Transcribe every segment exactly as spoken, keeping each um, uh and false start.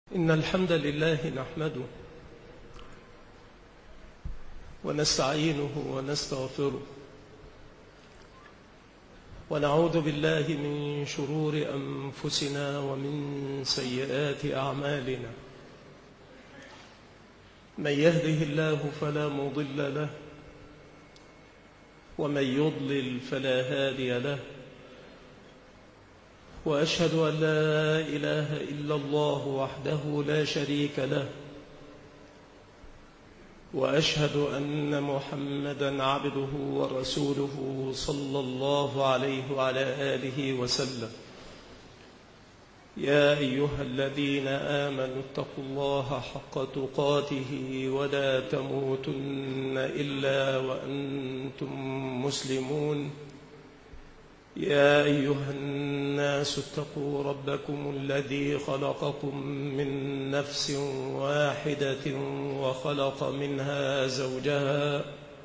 إن الحمد لله نحمده ونستعينه ونستغفره ونعوذ بالله من شرور أنفسنا ومن سيئات أعمالنا. من يهده الله فلا مضل له ومن يضلل فلا هادي له، وأشهد أن لا إله إلا الله وحده لا شريك له، وأشهد أن محمدًا عبده ورسوله صلى الله عليه وعلى آله وسلم. يا أيها الذين آمنوا اتقوا الله حق تقاته ولا تموتن إلا وأنتم مسلمون. يا أيها الناس اتقوا ربكم الذي خلقكم من نفس واحدة وخلق منها زوجها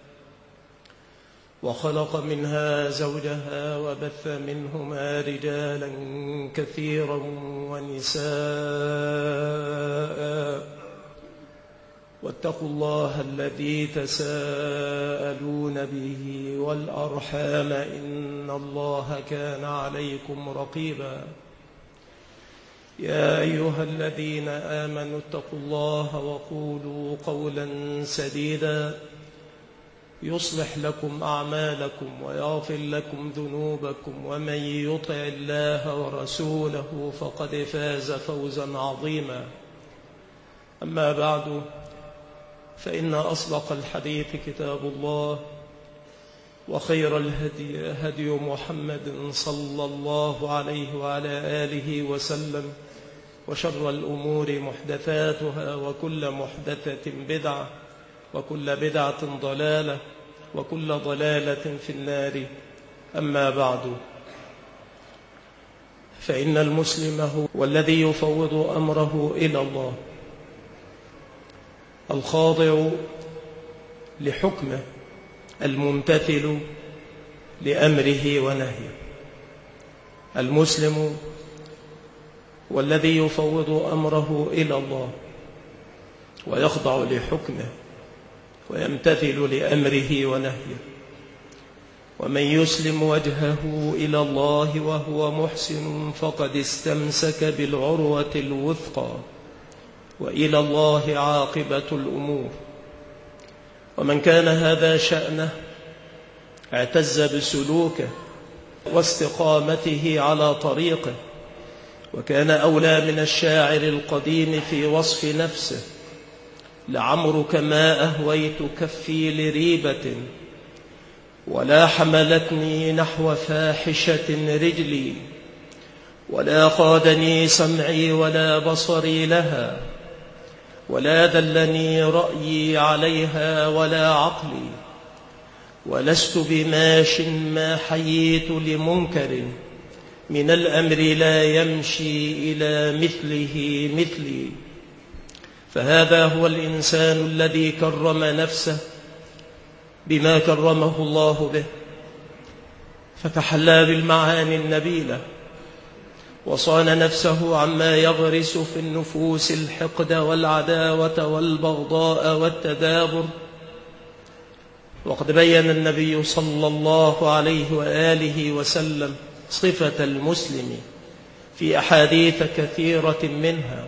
وخلق منها زوجها وبث منهما رجالا كثيرا ونساء، واتقوا الله الذي تساءلون به والأرحام إن الله كان عليكم رقيبا. يا أيها الذين آمنوا اتقوا الله وقولوا قولا سديدا يصلح لكم أعمالكم ويغفر لكم ذنوبكم، ومن يطع الله ورسوله فقد فاز فوزا عظيما. أما بعد، فإن أصدق الحديث كتاب الله، وخير الهدي هدي محمد صلى الله عليه وعلى آله وسلم، وشر الأمور محدثاتها، وكل محدثة بدعة، وكل بدعة ضلالة، وكل ضلالة في النار. أما بعد، فإن المسلم هو والذي يفوض أمره إلى الله، الخاضع لحكمه، الممتثل لأمره ونهيه. المسلم والذي يفوض أمره إلى الله ويخضع لحكمه ويمتثل لأمره ونهيه. ومن يسلم وجهه إلى الله وهو محسن فقد استمسك بالعروة الوثقى، وإلى الله عاقبة الأمور. ومن كان هذا شأنه اعتز بسلوكه واستقامته على طريقه، وكان أولى من الشاعر القديم في وصف نفسه: لعمرك ما أهويت كفي لريبة، ولا حملتني نحو فاحشة رجلي، ولا قادني سمعي ولا بصري لها، ولا دلني رأيي عليها ولا عقلي، ولست بماش ما حييت لمنكر، من الأمر لا يمشي إلى مثله مثلي. فهذا هو الإنسان الذي كرم نفسه بما كرمه الله به، فتحلى بالمعاني النبيلة، وصان نفسه عما يغرس في النفوس الحقد والعداوة والبغضاء والتدابر. وقد بين النبي صلى الله عليه وآله وسلم صفة المسلم في أحاديث كثيرة منها: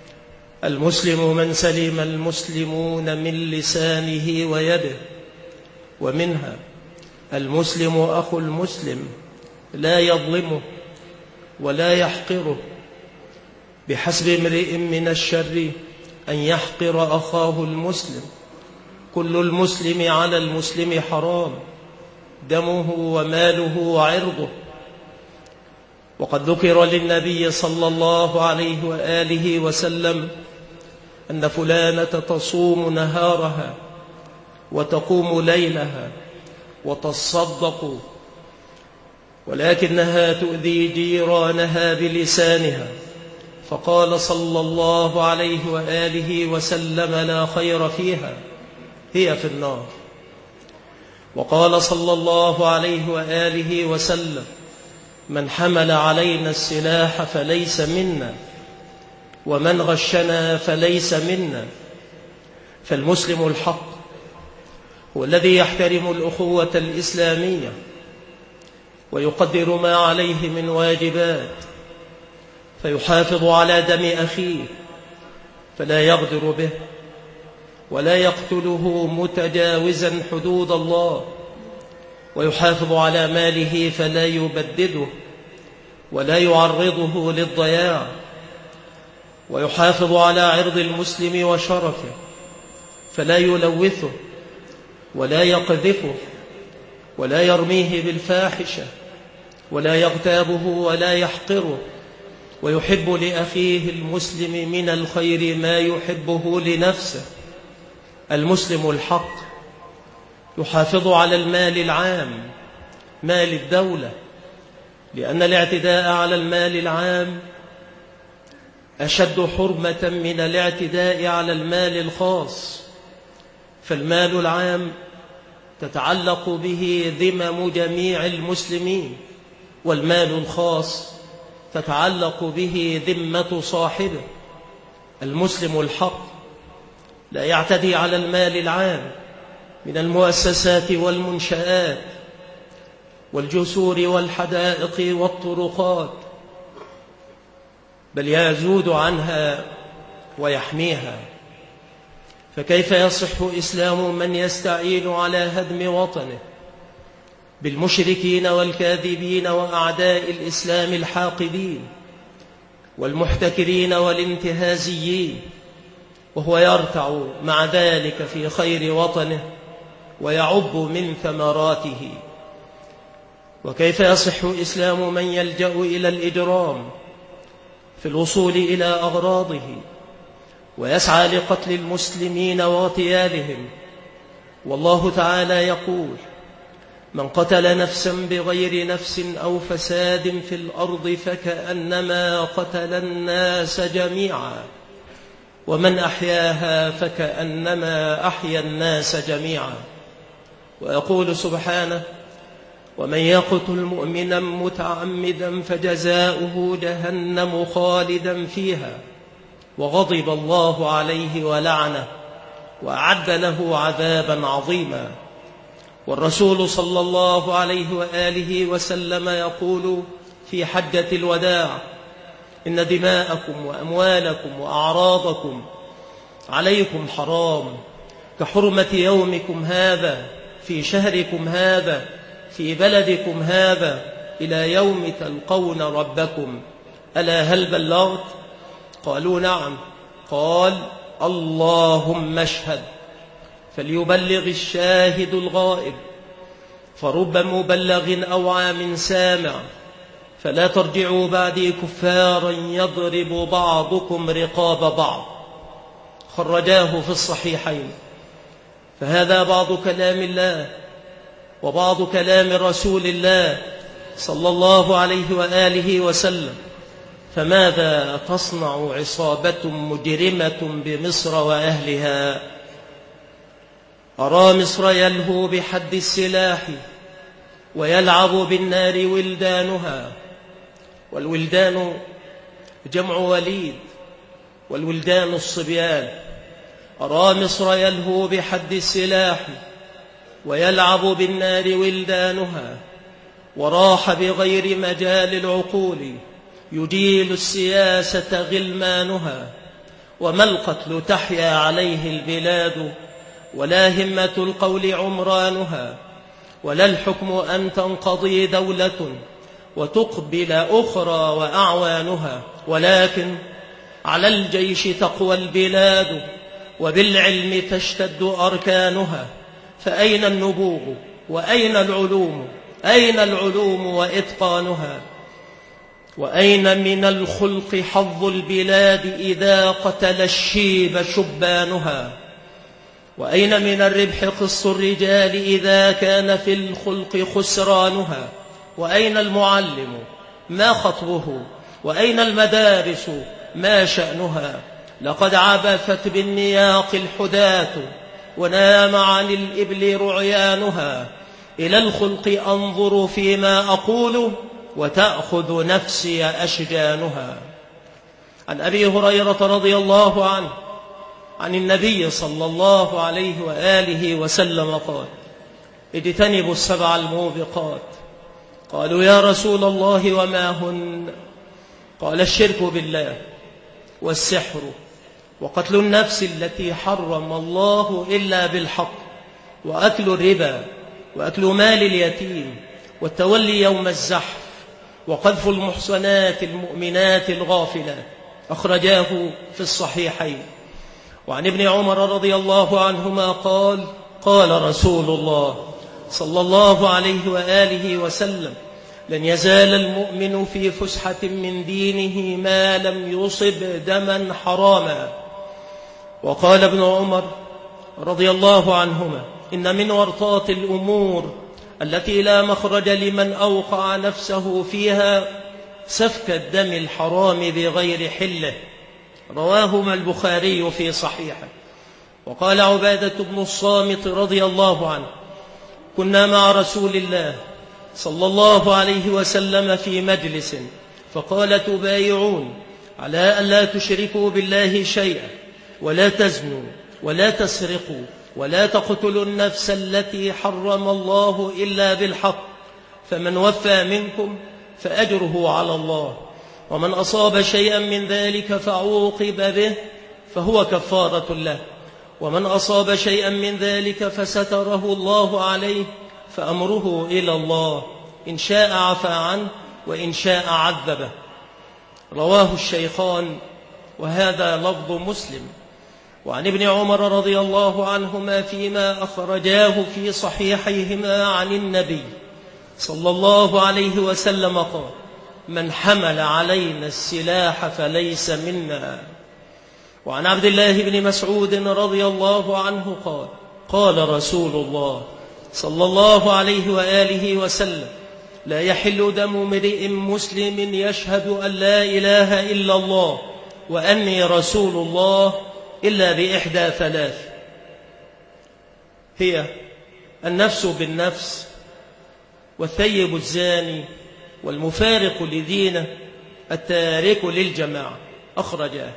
المسلم من سلم المسلمون من لسانه ويده. ومنها: المسلم أخو المسلم لا يظلمه ولا يحقره، بحسب امرئ من الشر أن يحقر أخاه المسلم. كل المسلم على المسلم حرام، دمه وماله وعرضه. وقد ذكر للنبي صلى الله عليه وآله وسلم أن فلانة تصوم نهارها وتقوم ليلها وتصدق، ولكنها تؤذي جيرانها بلسانها، فقال صلى الله عليه وآله وسلم: لا خير فيها، هي في النار. وقال صلى الله عليه وآله وسلم: من حمل علينا السلاح فليس منا. ومن غشنا فليس منا. فالمسلم الحق هو الذي يحترم الأخوة الإسلامية ويقدر ما عليه من واجبات، فيحافظ على دم أخيه فلا يغدر به ولا يقتله متجاوزا حدود الله، ويحافظ على ماله فلا يبدده ولا يعرضه للضياع، ويحافظ على عرض المسلم وشرفه فلا يلوثه ولا يقذفه ولا يرميه بالفاحشة ولا يغتابه ولا يحقره، ويحب لأخيه المسلم من الخير ما يحبه لنفسه. المسلم الحق يحافظ على المال العام، مال الدولة، لأن الاعتداء على المال العام أشد حرمة من الاعتداء على المال الخاص. فالمال العام تتعلق به ذمم جميع المسلمين، والمال الخاص تتعلق به ذمة صاحبه. المسلم الحق لا يعتدي على المال العام من المؤسسات والمنشآت والجسور والحدائق والطرقات، بل يزود عنها ويحميها. فكيف يصح إسلام من يستعين على هدم وطنه بالمشركين والكاذبين وأعداء الإسلام الحاقدين والمحتكرين والانتهازيين، وهو يرتع مع ذلك في خير وطنه ويعب من ثمراته؟ وكيف يصح إسلام من يلجأ إلى الإجرام في الوصول إلى أغراضه ويسعى لقتل المسلمين واغتيالهم؟ والله تعالى يقول: من قتل نفسا بغير نفس أو فساد في الأرض فكأنما قتل الناس جميعا، ومن أحياها فكأنما أحيا الناس جميعا. ويقول سبحانه: ومن يقتل مؤمنا متعمدا فجزاؤه جهنم خالدا فيها وغضب الله عليه ولعنه وأعد له عذابا عظيما. والرسول صلى الله عليه وآله وسلم يقول في حجة الوداع: إن دماءكم وأموالكم وأعراضكم عليكم حرام كحرمة يومكم هذا في شهركم هذا في بلدكم هذا إلى يوم تلقون ربكم، ألا هل بلغت؟ قالوا: نعم. قال: اللهم اشهد. فليبلغ الشاهد الغائب، فرب مبلغ أوعى من سامع، فلا ترجعوا بعدي كفارا يضرب بعضكم رقاب بعض. خرجاه في الصحيحين. فهذا بعض كلام الله وبعض كلام رسول الله صلى الله عليه وآله وسلم. فماذا تصنع عصابة مجرمة بمصر وأهلها؟ أرى مصر يلهو بحد السلاح ويلعب بالنار ولدانها، والولدان جمع وليد، والولدان الصبيان. أرى مصر يلهو بحد السلاح ويلعب بالنار ولدانها، وراح بغير مجال العقول يجيل السياسة غلمانها. وما القتل تحيا عليه البلاد ولا همة القول عمرانها، ولا الحكم أن تنقضي دولة وتقبل أخرى وأعوانها، ولكن على الجيش تقوى البلاد وبالعلم تشتد أركانها. فأين النبوغ وأين العلوم؟ أين العلوم وإتقانها؟ وأين من الخلق حظ البلاد إذا قتل الشيب شبانها؟ وأين من الربح قص الرجال إذا كان في الخلق خسرانها؟ وأين المعلم ما خطبه؟ وأين المدارس ما شأنها؟ لقد عبثت بالنياق الحداة ونام عن الإبل رعيانها. إلى الخلق أنظر فيما أقول وتأخذ نفسي أشجانها. عن أبي هريرة رضي الله عنه عن النبي صلى الله عليه وآله وسلم قال: اجتنبوا السبع الموبقات. قالوا: يا رسول الله وما هن؟ قال: الشرك بالله، والسحر، وقتل النفس التي حرم الله إلا بالحق، وأكل الربا، وأكل مال اليتيم، والتولي يوم الزحف، وقذف المحصنات المؤمنات الغافلات. أخرجاه في الصحيحين. وعن ابن عمر رضي الله عنهما قال: قال رسول الله صلى الله عليه وآله وسلم: لن يزال المؤمن في فسحة من دينه ما لم يصب دما حراما. وقال ابن عمر رضي الله عنهما: إن من ورطات الأمور التي لا مخرج لمن أوقع نفسه فيها سفك الدم الحرام بغير حله. رواهما البخاري في صحيحه. وقال عبادة بن الصامت رضي الله عنه: كنا مع رسول الله صلى الله عليه وسلم في مجلس، فقال: تبايعون على أن لا تشركوا بالله شيئا، ولا تزنوا، ولا تسرقوا، ولا تقتلوا النفس التي حرم الله إلا بالحق، فمن وفى منكم فأجره على الله، ومن أصاب شيئا من ذلك فعوقب به فهو كفارة له، ومن أصاب شيئا من ذلك فستره الله عليه فأمره إلى الله، إن شاء عفى عنه وإن شاء عذبه. رواه الشيخان، وهذا لفظ مسلم. وعن ابن عمر رضي الله عنهما فيما أخرجاه في صحيحيهما عن النبي صلى الله عليه وسلم قال: من حمل علينا السلاح فليس منا. وعن عبد الله بن مسعود رضي الله عنه قال: قال رسول الله صلى الله عليه وآله وسلم: لا يحل دم امرئ مسلم يشهد أن لا إله إلا الله وأني رسول الله إلا بإحدى ثلاث، هي النفس بالنفس، والثيب الزاني، والمفارق لدينه، التارك للجماعة. أخرجاه.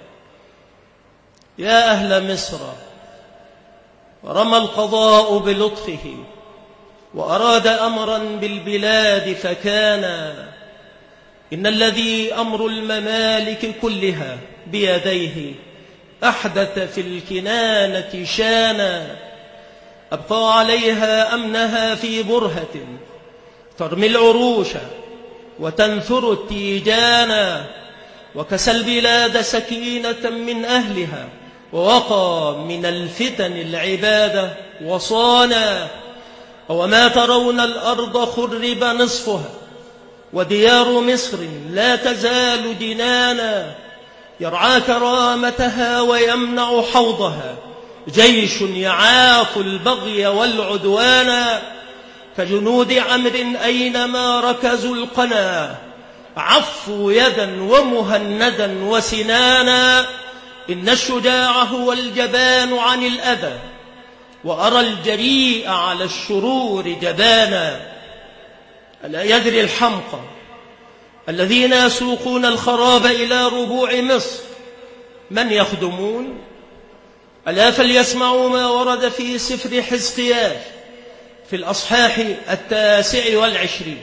يا أهل مصر، رمى القضاء بلطفه وأراد أمرا بالبلاد فكان، إن الذي أمر الممالك كلها بيديه أحدث في الكنانة شانا، أبقى عليها أمنها في برهة، ترمي العروش وتنثر التيجانا، وكسى البلاد سكينة من أهلها، ووقى من الفتن العبادة وصانا. وما ترون الأرض خرب نصفها، وديار مصر لا تزال جنانا، يرعى كرامتها ويمنع حوضها جيش يعاف البغي والعدوانا، كجنود عمرو أينما ركزوا القنا، عفوا يدا ومهندا وسنانا. إن الشجاع هو الجبان عن الأذى، وأرى الجريء على الشرور جبانا. ألا يدري الحمقى الذين يسوقون الخراب إلى ربوع مصر من يخدمون؟ ألا فليسمعوا ما ورد في سفر حزقيال في الأصحاح التاسع والعشرين: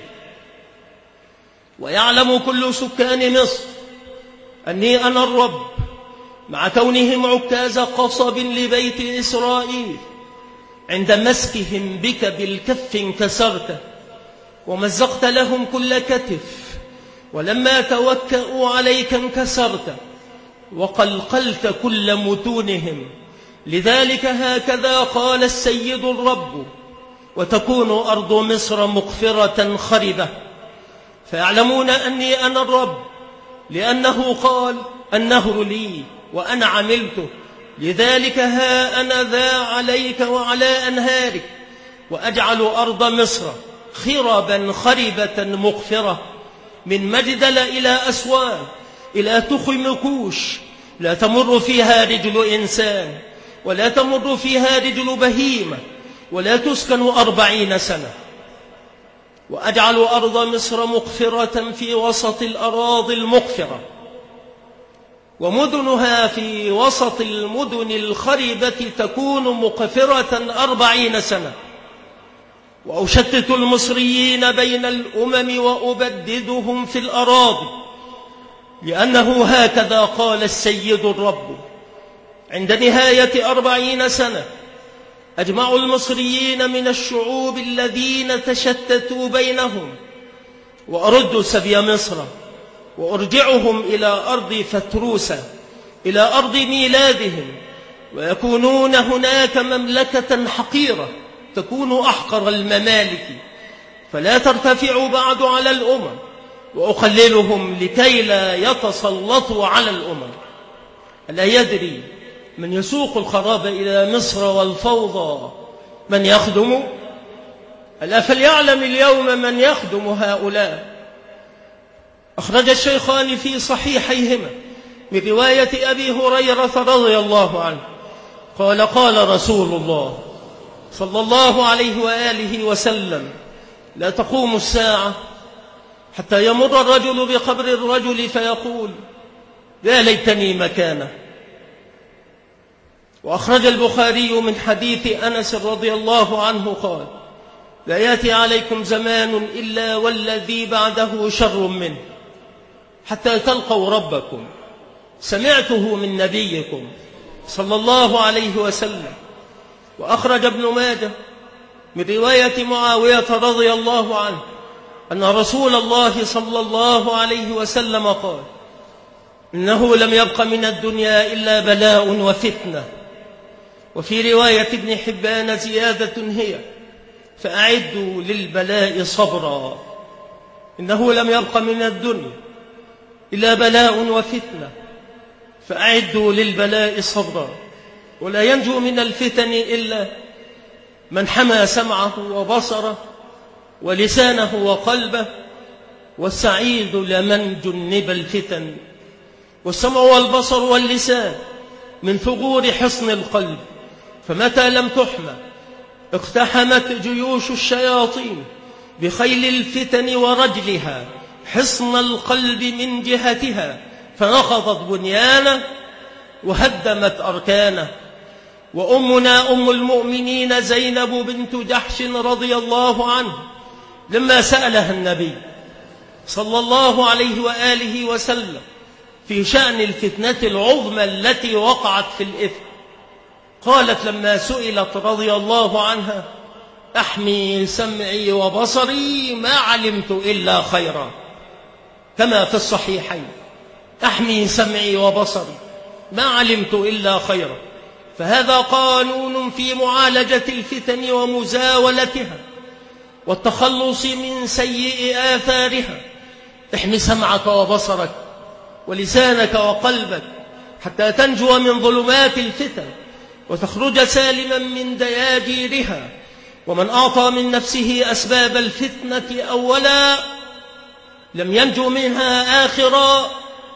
ويعلم كل سكان مصر أني أنا الرب، مع كونهم عكاز قصب لبيت إسرائيل، عند مسكهم بك بالكف انكسرت، ومزقت لهم كل كتف، ولما توكأوا عليك انكسرت، وقلقلت كل متونهم. لذلك هكذا قال السيد الرب: وتكون أرض مصر مقفرة خربة. فيعلمون أني أنا الرب، لأنه قال: النهر لي وأنا عملته. لذلك ها أنا ذا عليك وعلى أنهارك، وأجعل أرض مصر خربا خربة مقفرة، من مجدل إلى أسوان إلى تخم كوش، لا تمر فيها رجل إنسان، ولا تمر فيها رجل بهيمة، ولا تسكن أربعين سنة. وأجعل أرض مصر مقفرة في وسط الأراضي المقفرة، ومدنها في وسط المدن الخربة تكون مقفرة أربعين سنة، وأشتت المصريين بين الأمم وأبددهم في الأراضي، لأنه هكذا قال السيد الرب: عند نهاية أربعين سنة أجمع المصريين من الشعوب الذين تشتتوا بينهم، وأرد سبي مصر وأرجعهم إلى أرض فتروسة، إلى أرض ميلادهم، ويكونون هناك مملكة حقيرة تكون أحقر الممالك، فلا ترتفع بعد على الأمم، وأقللهم لكي لا يتسلطوا على الأمم. ألا يدري من يسوق الخراب إلى مصر والفوضى من يخدم؟ ألا فليعلم اليوم من يخدم هؤلاء. أخرج الشيخان في صحيحيهما من رواية أبي هريرة رضي الله عنه قال: قال رسول الله صلى الله عليه وآله وسلم: لا تقوم الساعة حتى يمر الرجل بقبر الرجل فيقول: يا ليتني مكانه. وأخرج البخاري من حديث أنس رضي الله عنه قال: لا يأتي عليكم زمان إلا والذي بعده شر منه حتى تلقوا ربكم. سمعته من نبيكم صلى الله عليه وسلم. وأخرج ابن ماجه من رواية معاوية رضي الله عنه أن رسول الله صلى الله عليه وسلم قال: إنه لم يبق من الدنيا إلا بلاء وفتنة. وفي رواية ابن حبان زيادة هي: فأعدوا للبلاء صبرا. إنه لم يبق من الدنيا إلا بلاء وفتنة، فأعدوا للبلاء صبرا. ولا ينجو من الفتن إلا من حمى سمعه وبصره ولسانه وقلبه، والسعيد لمن جنب الفتن. والسمع والبصر واللسان من ثغور حصن القلب، فمتى لم تحمى اقتحمت جيوش الشياطين بخيل الفتن ورجلها حصن القلب من جهتها، فنقضت بنيانه وهدمت أركانه. وأمنا أم المؤمنين زينب بنت جحش رضي الله عنه لما سألها النبي صلى الله عليه وآله وسلم في شأن الفتنة العظمى التي وقعت في الإفك، قالت لما سئلت رضي الله عنها: أحمي سمعي وبصري ما علمت إلا خيرا، كما في الصحيحين: أحمي سمعي وبصري ما علمت إلا خيرا. فهذا قانون في معالجة الفتن ومزاولتها والتخلص من سيء آثارها. احمي سمعك وبصرك ولسانك وقلبك حتى تنجو من ظلمات الفتن وتخرج سالما من دياجيرها. ومن أعطى من نفسه أسباب الفتنة أولا لم ينجو منها آخرا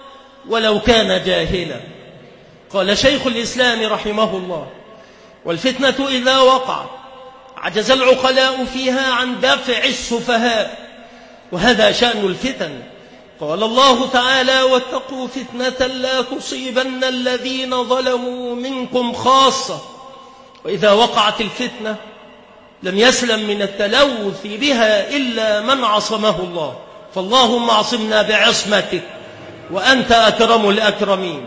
ولو كان جاهلا. قال شيخ الإسلام رحمه الله: والفتنة إذا وقع عجز العقلاء فيها عن دفع السفهاء، وهذا شأن الفتن. قال الله تعالى: واتقوا فتنة لا تصيبن الذين ظلموا منكم خاصة. وإذا وقعت الفتنة لم يسلم من التلوث بها إلا من عصمه الله، فاللهم اعصمنا بعصمتك وأنت أكرم الأكرمين.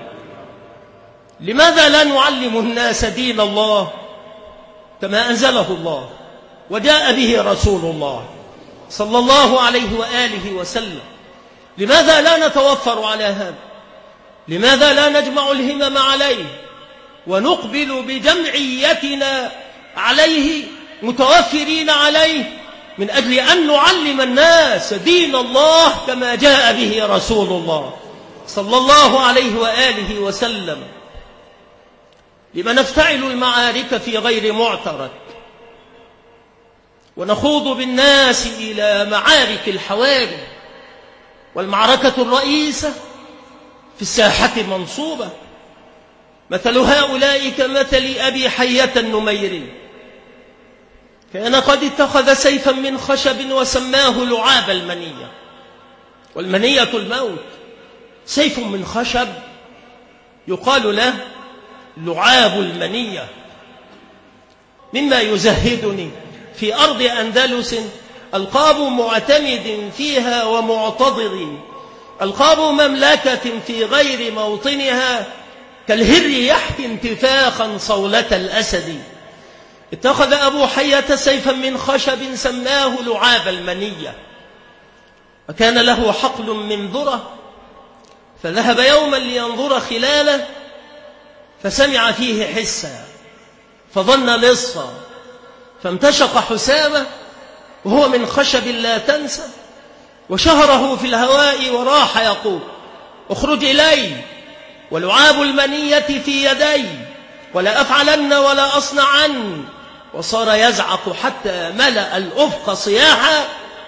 لماذا لا نعلم الناس دين الله كما أنزله الله وجاء به رسول الله صلى الله عليه وآله وسلم؟ لماذا لا نتوفر على هذا؟ لماذا لا نجمع الهمم عليه ونقبل بجمعيتنا عليه متوفرين عليه من أجل أن نعلم الناس دين الله كما جاء به رسول الله صلى الله عليه وآله وسلم؟ لما نفتعل المعارك في غير معترك ونخوض بالناس إلى معارك الحوارب، والمعركة الرئيسة في الساحة منصوبة. مثل هؤلاء كمثل أبي حية النميري، كان قد اتخذ سيفا من خشب وسماه لعاب المنية، والمنية الموت. سيف من خشب يقال له لعاب المنية، مما يزهدني في أرض أندلس ألقاب معتمد فيها ومعتضد، ألقاب مملكة في غير موطنها كالهر يحكي انتفاخا صولة الأسد. اتخذ أبو حية سيفا من خشب سماه لعاب المنية، وكان له حقل من ذرة، فذهب يوما لينظر خلاله فسمع فيه حسا فظن لصا، فامتشق حسامه وهو من خشب لا تنسى، وشهره في الهواء وراح يقول: اخرج إلي ولعاب المنية في يدي، ولا أفعلن ولا أصنعن. وصار يزعق حتى ملأ الأفق صياحا،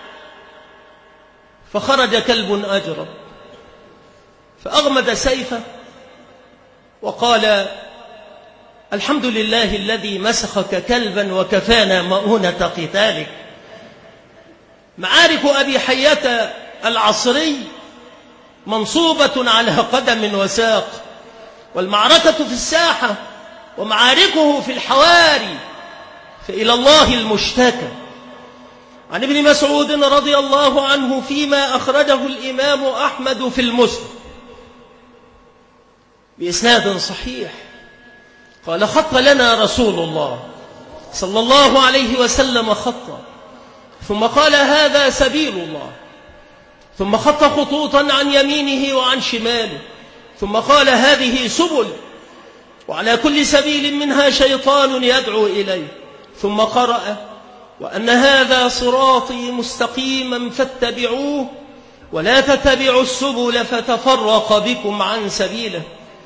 فخرج كلب أجرب فأغمد سيفه وقال: الحمد لله الذي مسخك كلبا وكفانا مؤونة قتالك. معارك أبي حية العصري منصوبة على قدم وساق، والمعركة في الساحة ومعاركه في الحواري، فإلى الله المشتكى. عن ابن مسعود رضي الله عنه فيما أخرجه الإمام أحمد في المسند بإسناد صحيح قال: خط لنا رسول الله صلى الله عليه وسلم خطا، ثم قال: هذا سبيل الله، ثم خط خطوطا عن يمينه وعن شماله، ثم قال: هذه سبل، وعلى كل سبيل منها شيطان يدعو إليه، ثم قرأ: وأن هذا صراطي مستقيما فاتبعوه ولا تتبعوا السبل فتفرق بكم عن سبيله.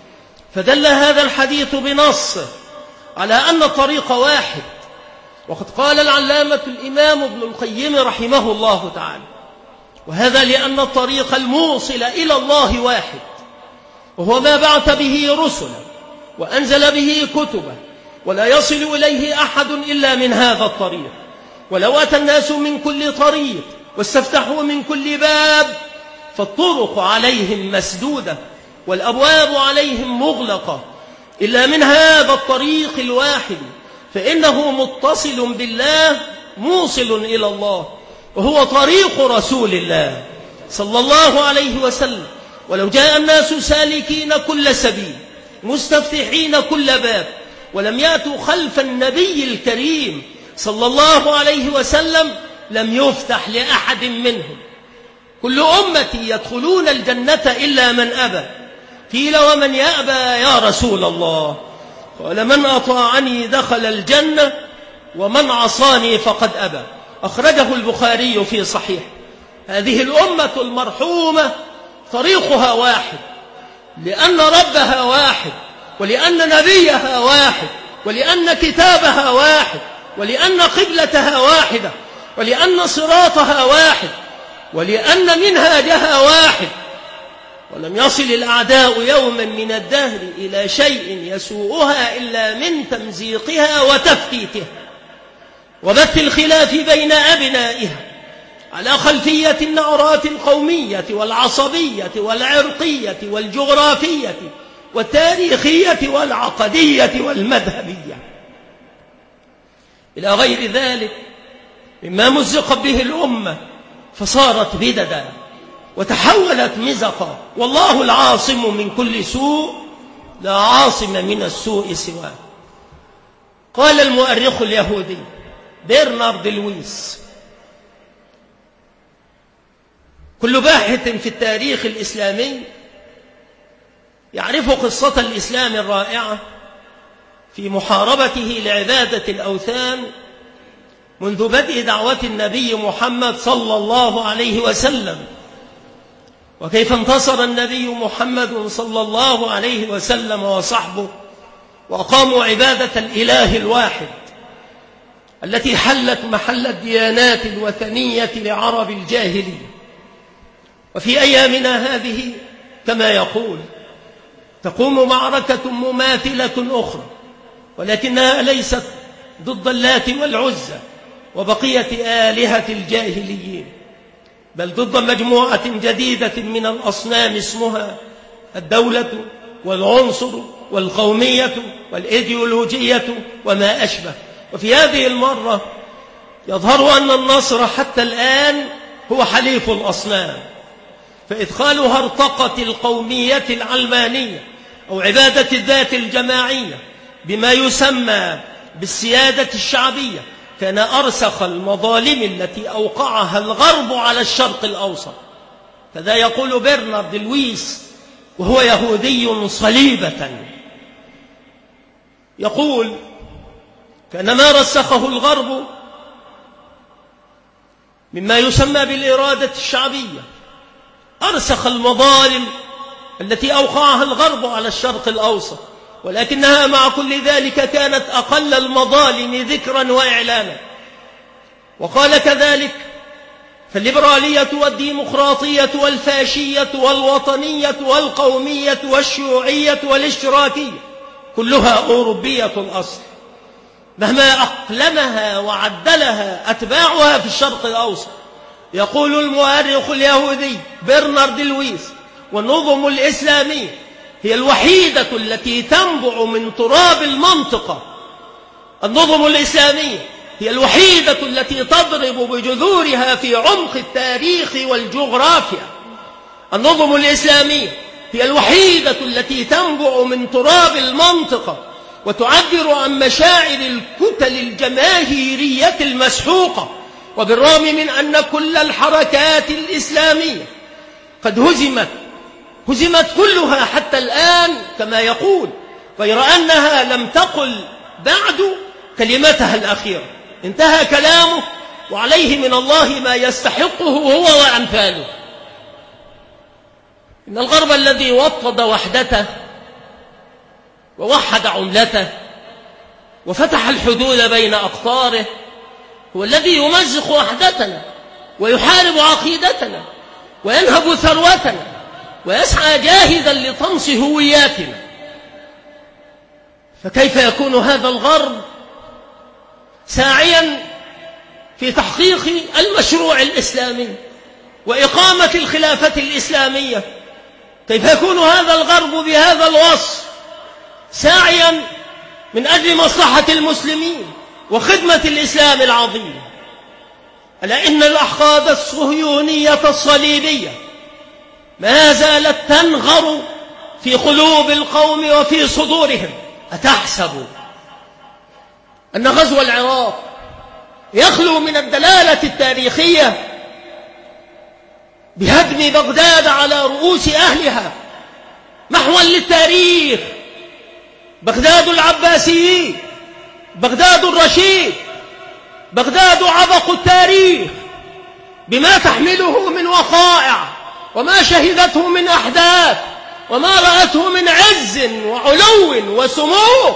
فدل هذا الحديث بنصه على أن الطريق واحد، وقد قال العلامة الإمام ابن القيم رحمه الله تعالى: وهذا لأن الطريق الموصل إلى الله واحد، وهو ما بعث به رسلا وأنزل به كتبه، ولا يصل إليه أحد إلا من هذا الطريق. ولو أتى الناس من كل طريق واستفتحوا من كل باب فالطرق عليهم مسدودة والأبواب عليهم مغلقة إلا من هذا الطريق الواحد، فإنه متصل بالله موصل إلى الله، وهو طريق رسول الله صلى الله عليه وسلم. ولو جاء الناس سالكين كل سبيل مستفتحين كل باب ولم يأتوا خلف النبي الكريم صلى الله عليه وسلم لم يفتح لأحد منهم. كل أمتي يدخلون الجنة إلا من أبى. قيل: ومن يأبى يا رسول الله؟ قال: من أطاعني دخل الجنة ومن عصاني فقد أبى. أخرجه البخاري في صحيح. هذه الأمة المرحومة طريقها واحد، لأن ربها واحد، ولأن نبيها واحد، ولأن كتابها واحد، ولأن قبلتها واحدة، ولأن صراطها واحد، ولأن منهاجها واحد. ولم يصل الأعداء يوما من الدهر إلى شيء يسوءها إلا من تمزيقها وتفتيتها وبث الخلاف بين أبنائها على خلفية النعرات القومية والعصبية والعرقية والجغرافية والتاريخية والعقدية والمذهبية إلى غير ذلك مما مزق به الأمة فصارت بددا وتحولت مزقا. والله العاصم من كل سوء، لا عاصم من السوء سواه. قال المؤرخ اليهودي برنارد لويس: كل باحث في التاريخ الإسلامي يعرف قصة الإسلام الرائعة في محاربته لعبادة الأوثان منذ بدء دعوة النبي محمد صلى الله عليه وسلم، وكيف انتصر النبي محمد صلى الله عليه وسلم وصحبه وأقاموا عبادة الإله الواحد التي حلت محل الديانات الوثنية لعرب الجاهلية. وفي أيامنا هذه كما يقول تقوم معركة مماثلة أخرى، ولكنها ليست ضد اللات والعزى وبقية آلهة الجاهليين، بل ضد مجموعة جديدة من الأصنام اسمها الدولة والعنصر والقومية والإيديولوجية وما أشبه. وفي هذه المرة يظهر أن النصر حتى الآن هو حليف الأصنام، فإدخال هرطقة القومية العلمانية أو عبادة الذات الجماعية بما يسمى بالسيادة الشعبية كان أرسخ المظالم التي أوقعها الغرب على الشرق الأوسط. كذا يقول برنارد لويس وهو يهودي صليبة، يقول: كان ما رسخه الغرب مما يسمى بالإرادة الشعبية أرسخ المظالم التي أوقعها الغرب على الشرق الأوسط، ولكنها مع كل ذلك كانت أقل المظالم ذكرا وإعلانا. وقال كذلك: فالليبرالية والديمقراطية والفاشية والوطنية والقومية والشيوعية والاشتراكية كلها أوروبية الأصل، مهما أقلمها وعدلها أتباعها في الشرق الأوسط. يقول المؤرخ اليهودي برنارد لويس: والنظم الإسلامية هي الوحيدة التي تنبع من تراب المنطقة. النظم الإسلامية هي الوحيدة التي تضرب بجذورها في عمق التاريخ والجغرافيا. النظم الإسلامية هي الوحيدة التي تنبع من تراب المنطقة وتعبر عن مشاعر الكتل الجماهيرية المسحوقة. وبالرغم من أن كل الحركات الإسلامية قد هزمت هزمت كلها حتى الآن كما يقول، غير أنها لم تقل بعد كلمتها الأخيرة. انتهى كلامه وعليه من الله ما يستحقه هو وأمثاله. إن الغرب الذي وطد وحدته ووحد عملته وفتح الحدود بين أقطاره هو الذي يمزق وحدتنا ويحارب عقيدتنا وينهب ثروتنا ويسعى جاهدا لطمس هوياتنا. فكيف يكون هذا الغرب ساعيا في تحقيق المشروع الإسلامي وإقامة الخلافة الإسلامية؟ كيف يكون هذا الغرب بهذا الوصف ساعيا من أجل مصلحة المسلمين وخدمة الإسلام العظيم؟ ألا إن الأحقاد الصهيونية الصليبية ما زالت تنغر في قلوب القوم وفي صدورهم. أتحسب أن غزو العراق يخلو من الدلالة التاريخية بهدم بغداد على رؤوس أهلها محوا للتاريخ؟ بغداد العباسيين، بغداد الرشيد، بغداد عبق التاريخ بما تحمله من وقائع وما شهدته من أحداث وما رأته من عز وعلو وسمو.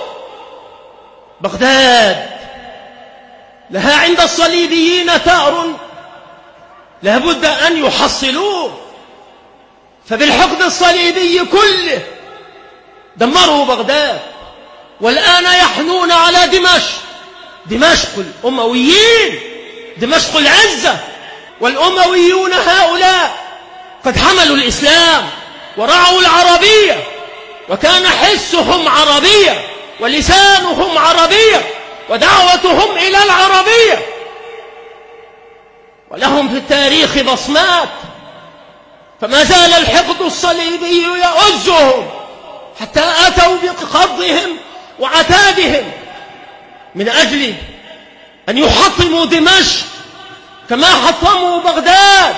بغداد لها عند الصليبيين ثأر لابد أن يحصلوه، فبالحقد الصليبي كله دمروا بغداد، والآن يحنون على دمشق، دمشق الأمويين، دمشق العزة. والأمويون هؤلاء قد حملوا الإسلام ورعوا العربية، وكان حسهم عربية ولسانهم عربية ودعوتهم إلى العربية، ولهم في التاريخ بصمات. فما زال الحقد الصليبي يؤزهم حتى أتوا بقبضهم وعتادهم من أجل أن يحطموا دمشق كما حطموا بغداد،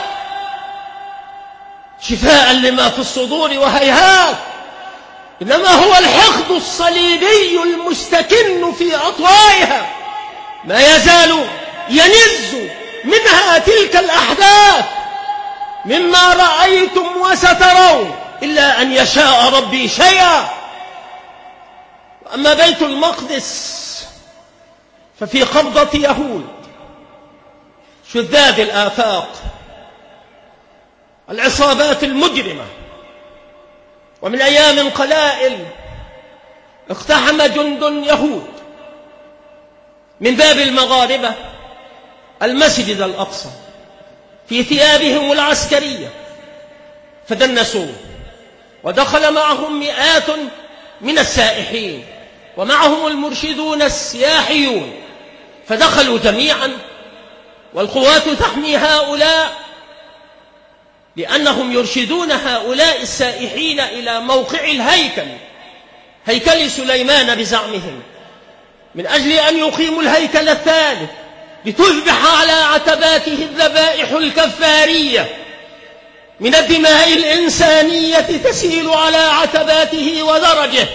شفاء لما في الصدور وهيهات. إنما هو الحقد الصليبي المستكن في أطوائها ما يزال ينز منها تلك الأحداث مما رأيتم وسترون، إلا أن يشاء ربي شيئا. أما بيت المقدس ففي قبضة يهود شذاذ الآفاق، العصابات المجرمة. ومن أيام قلائل اقتحم جند يهود من باب المغاربة المسجد الأقصى في ثيابهم العسكرية، فدنسوه ودخل معهم مئات من السائحين ومعهم المرشدون السياحيون، فدخلوا جميعا، والقوات تحمي هؤلاء لأنهم يرشدون هؤلاء السائحين إلى موقع الهيكل، هيكل سليمان بزعمهم، من أجل أن يقيموا الهيكل الثالث لتذبح على عتباته الذبائح الكفارية من الدماء الإنسانية تسيل على عتباته ودرجه.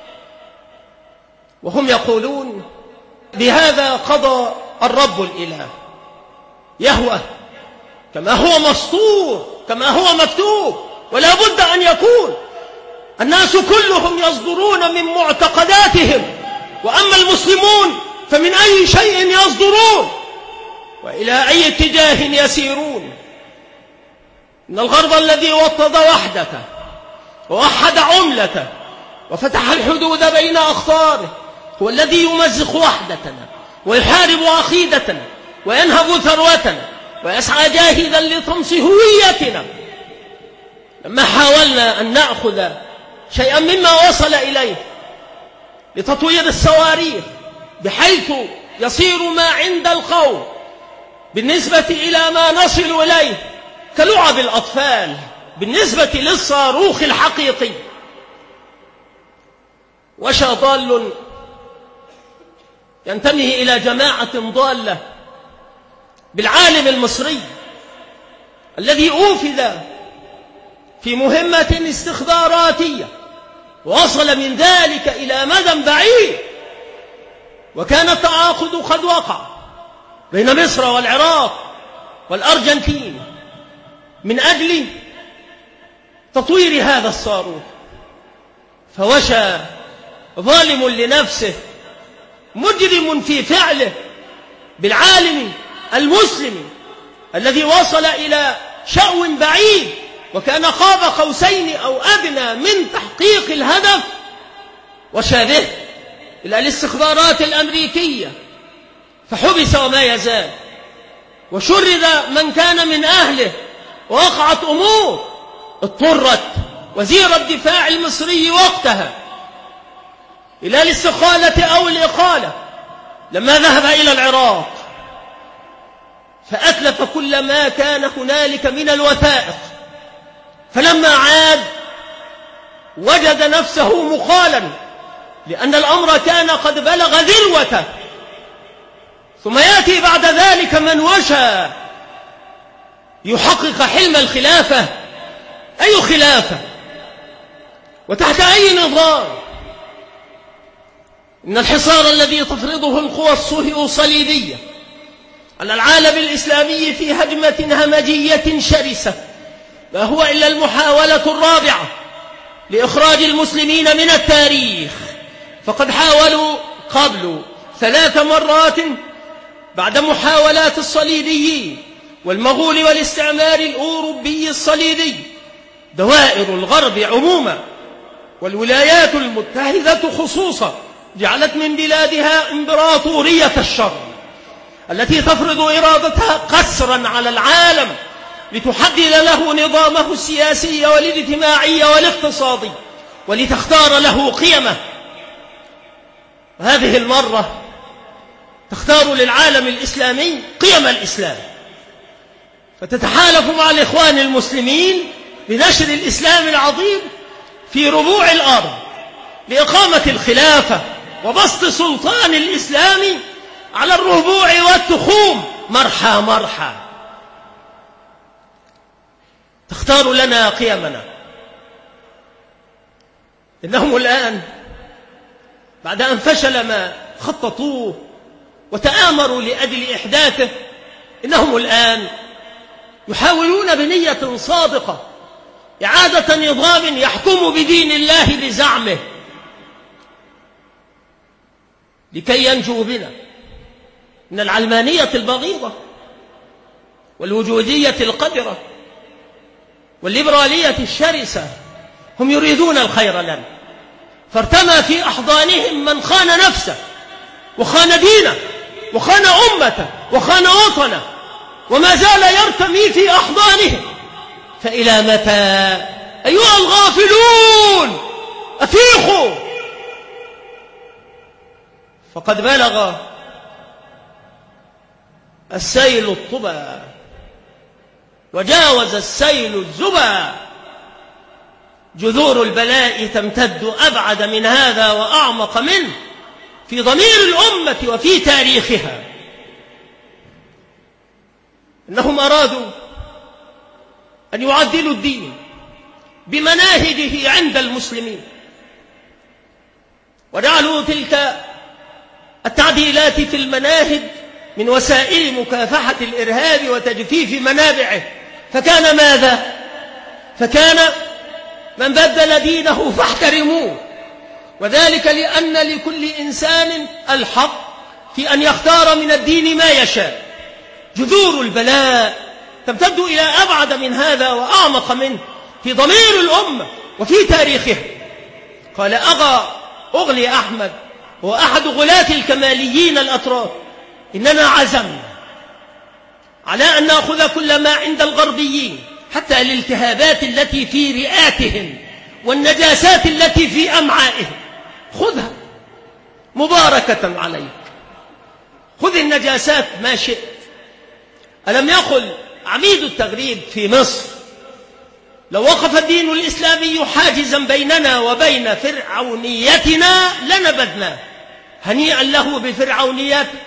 وهم يقولون بهذا قضى الرب الإله، يهوه كما هو مسطور، كما هو مكتوب. ولا بد أن يكون الناس كلهم يصدرون من معتقداتهم، وأما المسلمون فمن أي شيء يصدرون وإلى أي اتجاه يسيرون. إن الغرب الذي وطد وحدته ووحد عملته وفتح الحدود بين أخطاره هو الذي يمزق وحدتنا ويحارب عقيدتنا وينهب ثروتنا ويسعى جاهدا لطمس هويتنا. لما حاولنا أن نأخذ شيئا مما وصل إليه لتطوير الصواريخ بحيث يصير ما عند القوم بالنسبة إلى ما نصل إليه كلعب الأطفال بالنسبة للصاروخ الحقيقي، وشى ضال ينتمي إلى جماعة ضالة بالعالم المصري الذي أوفد في مهمة استخباراتية ووصل من ذلك إلى مدى بعيد، وكان التعاقد قد وقع بين مصر والعراق والأرجنتين من أجل تطوير هذا الصاروخ. فوشى ظالم لنفسه مجرم في فعله بالعالم المسلم الذي وصل إلى شأو بعيد وكان قاب قوسين أو أدنى من تحقيق الهدف، وشابه إلى الاستخبارات الأمريكية فحبس وما يزال، وشرد من كان من أهله، ووقعت أمور اضطرت وزير الدفاع المصري وقتها إلى الاستقالة أو الإقالة لما ذهب إلى العراق، فأتلف كل ما كان هنالك من الوثائق. فلما عاد وجد نفسه مقالا لأن الأمر كان قد بلغ ذروته، ثم يأتي بعد ذلك من وشى يحقق حلم الخلافة. أي خلافة وتحت أي نظام؟ إن الحصار الذي تفرضه القوى الصهيونية على العالم الإسلامي في هجمة همجية شرسة ما هو إلا المحاولة الرابعة لإخراج المسلمين من التاريخ. فقد حاولوا قبل ثلاث مرات بعد محاولات الصليبيين والمغول والاستعمار الأوروبي الصليبي. دوائر الغرب عموما والولايات المتحدة خصوصا جعلت من بلادها إمبراطورية الشر التي تفرض إرادتها قسرا على العالم لتحدد له نظامه السياسي والاجتماعي والاقتصادي ولتختار له قيمه. وهذه المرة تختار للعالم الإسلامي قيم الإسلام، فتتحالف مع الإخوان المسلمين لنشر الإسلام العظيم في ربوع الأرض لإقامة الخلافة وبسط سلطان الإسلام على الربوع والتخوم مرحى مرحى. تختار لنا قيمنا. إنهم الآن بعد أن فشل ما خططوه وتآمروا لأجل إحداثه، إنهم الآن يحاولون بنية صادقة إعادة نظام يحكم بدين الله بزعمه لكي ينجوا بنا من العلمانية البغيضة والوجودية القذرة والليبرالية الشرسة. هم يريدون الخير لنا، فارتمى في أحضانهم من خان نفسه وخان دينه وخان أمته وخان وطنه وما زال يرتمي في أحضانهم. فإلى متى أيها الغافلون أفيقوا، فقد بلغ السيل الطبا وجاوز السيل الزبا. جذور البلاء تمتد أبعد من هذا وأعمق منه في ضمير الأمة وفي تاريخها. إنهم أرادوا أن يعدلوا الدين بمناهجه عند المسلمين، وجعلوا تلك التعديلات في المناهج من وسائل مكافحة الإرهاب وتجفيف منابعه. فكان ماذا؟ فكان من بدل دينه فاحترموه، وذلك لأن لكل إنسان الحق في أن يختار من الدين ما يشاء. جذور البلاء تمتد إلى أبعد من هذا وأعمق منه في ضمير الأمة وفي تاريخها. قال أغا أغلي أحمد هو أحد غلاة الكماليين الأتراك: إننا عزمنا على أن نأخذ كل ما عند الغربيين، حتى الالتهابات التي في رئاتهم والنجاسات التي في أمعائهم، خذها مباركة عليك، خذ النجاسات ما شئت. ألم يقل عميد التغريب في مصر: لو وقف الدين الإسلامي حاجزا بيننا وبين فرعونيتنا لنبذناه. هنيئا له بفرعونيته.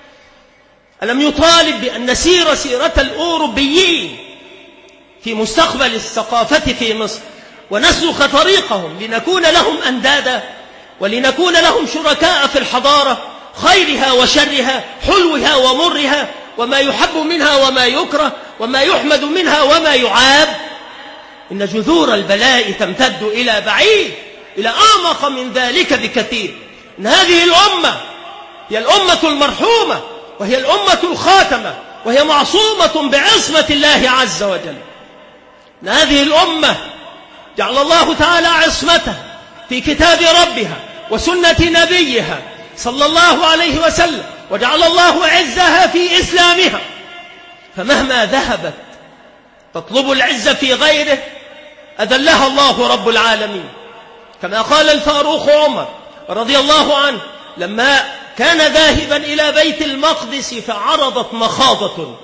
ألم يطالب بأن نسير سيرة الأوروبيين في مستقبل الثقافة في مصر ونسلك طريقهم لنكون لهم أندادا ولنكون لهم شركاء في الحضارة، خيرها وشرها، حلوها ومرها، وما يحب منها وما يكره، وما يحمد منها وما يعاب؟ إن جذور البلاء تمتد إلى بعيد، إلى أعمق من ذلك بكثير. إن هذه الأمة هي الأمة المرحومة، وهي الأمة الخاتمة، وهي معصومة بعصمة الله عز وجل. إن هذه الأمة جعل الله تعالى عصمته في كتاب ربها وسنة نبيها صلى الله عليه وسلم، وجعل الله عزها في إسلامها. فمهما ذهبت تطلب العزة في غيره أذلها الله رب العالمين، كما قال الفاروق عمر رضي الله عنه لما كان ذاهبا إلى بيت المقدس فعرضت مخاضة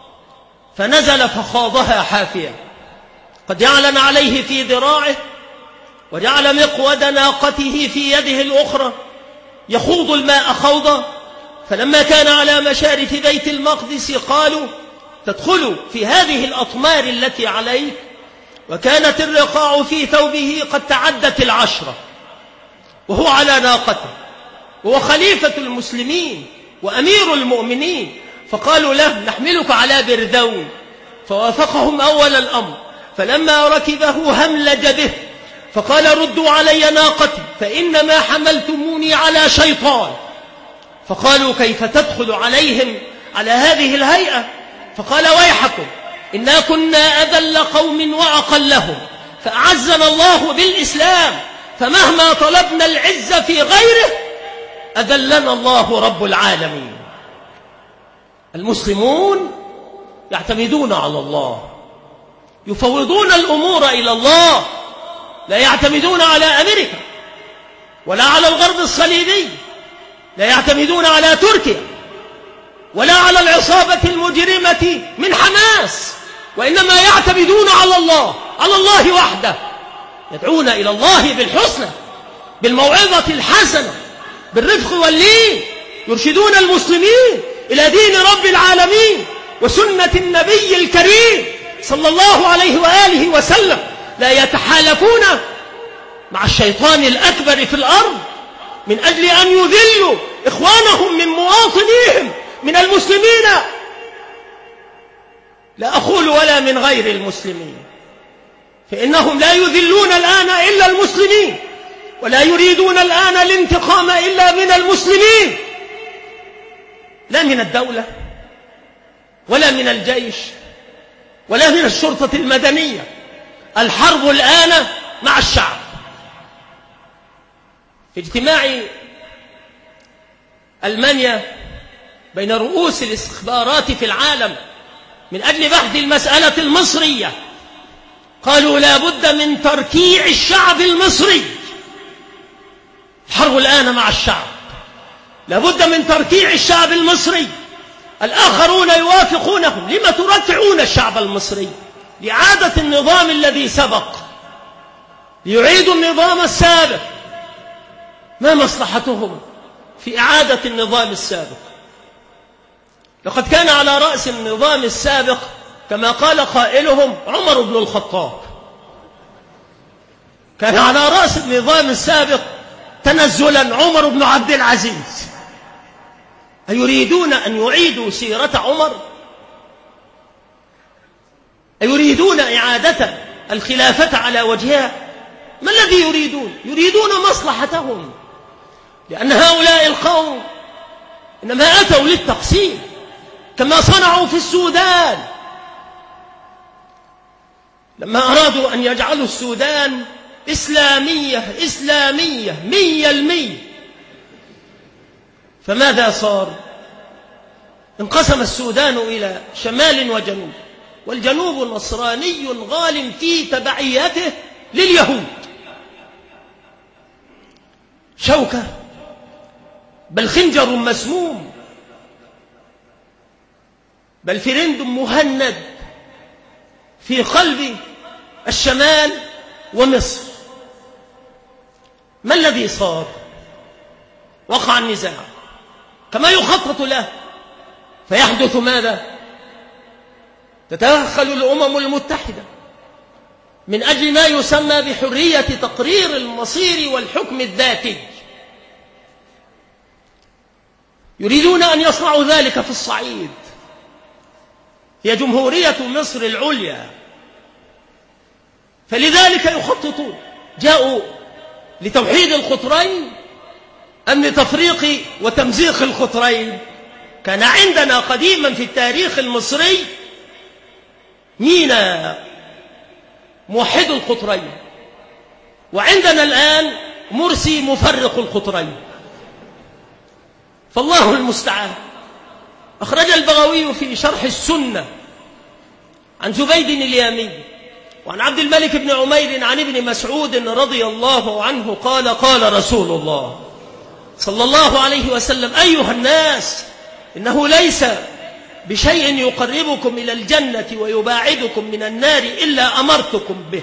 فنزل فخاضها حافية، قد يعلن عليه في ذراعه وجعل مقود ناقته في يده الأخرى يخوض الماء خوضا. فلما كان على مشارف بيت المقدس قالوا: تدخل في هذه الأطمار التي عليك، وكانت الرقاع في ثوبه قد تعدت العشرة، وهو على ناقته، وهو خليفة المسلمين وأمير المؤمنين. فقالوا له: نحملك على برذون. فوافقهم أول الأمر، فلما ركبه هملج به فقال: ردوا علي ناقتي فإنما حملتموني على شيطان. فقالوا: كيف تدخل عليهم على هذه الهيئة؟ فقال: ويحكم، إنا كنا أذل قوم وأقلهم، فأعزنا الله بالإسلام، فمهما طلبنا العزة في غيره أذلنا الله رب العالمين. المسلمون يعتمدون على الله، يفوضون الأمور إلى الله، لا يعتمدون على أمريكا ولا على الغرب الصليبي، لا يعتمدون على تركيا ولا على العصابة المجرمة من حماس، وإنما يعتمدون على الله، على الله وحده. يدعون إلى الله بالحسنى، بالموعظة الحسنة، بالرفق واللين، يرشدون المسلمين إلى دين رب العالمين وسنة النبي الكريم صلى الله عليه وآله وسلم. لا يتحالفون مع الشيطان الأكبر في الأرض من أجل أن يذلوا إخوانهم من مواطنيهم من المسلمين، لا أقول ولا من غير المسلمين، فإنهم لا يذلون الآن إلا المسلمين، ولا يريدون الآن الانتقام إلا من المسلمين، لا من الدولة ولا من الجيش ولا من الشرطة المدنية. الحرب الآن مع الشعب. في اجتماع ألمانيا بين رؤوس الاستخبارات في العالم من أجل بحث المسألة المصرية، قالوا لا بد من تركيع الشعب المصري. الحرب الآن مع الشعب، لا بد من تركيع الشعب المصري. الآخرون يوافقونهم. لما تركعون الشعب المصري؟ لإعادة النظام الذي سبق، ليعيدوا النظام السابق. ما مصلحتهم في إعادة النظام السابق؟ لقد كان على رأس النظام السابق كما قال قائلهم عمر بن الخطاب، كان على رأس النظام السابق تنزلا عمر بن عبد العزيز. أيريدون أن يعيدوا سيرة عمر؟ أيريدون إعادة الخلافة على وجهها؟ ما الذي يريدون؟ يريدون مصلحتهم، لأن هؤلاء القوم إنما أتوا للتقسيم كما صنعوا في السودان لما أرادوا أن يجعلوا السودان إسلامية إسلامية مية المية. فماذا صار؟ انقسم السودان إلى شمال وجنوب، والجنوب نصراني غال في تبعيته لليهود. شوكة بل خنجر مسموم بل فرند مهند في قلب الشمال ومصر. ما الذي صار؟ وقع النزاع كما يخطط له، فيحدث ماذا؟ تتدخل الأمم المتحدة من أجل ما يسمى بحرية تقرير المصير والحكم الذاتي. يريدون أن يصنعوا ذلك في الصعيد. هي جمهورية مصر العليا، فلذلك يخططون. جاءوا لتوحيد القطرين أم لتفريق وتمزيق القطرين؟ كان عندنا قديما في التاريخ المصري مينا موحد القطرين، وعندنا الآن مرسي مفرق القطرين، فالله المستعان. أخرج البغوي في شرح السنة عن زبيد اليامي وعن عبد الملك بن عمير عن ابن مسعود رضي الله عنه قال قال رسول الله صلى الله عليه وسلم: أيها الناس، إنه ليس بشيء يقربكم إلى الجنة ويباعدكم من النار إلا أمرتكم به،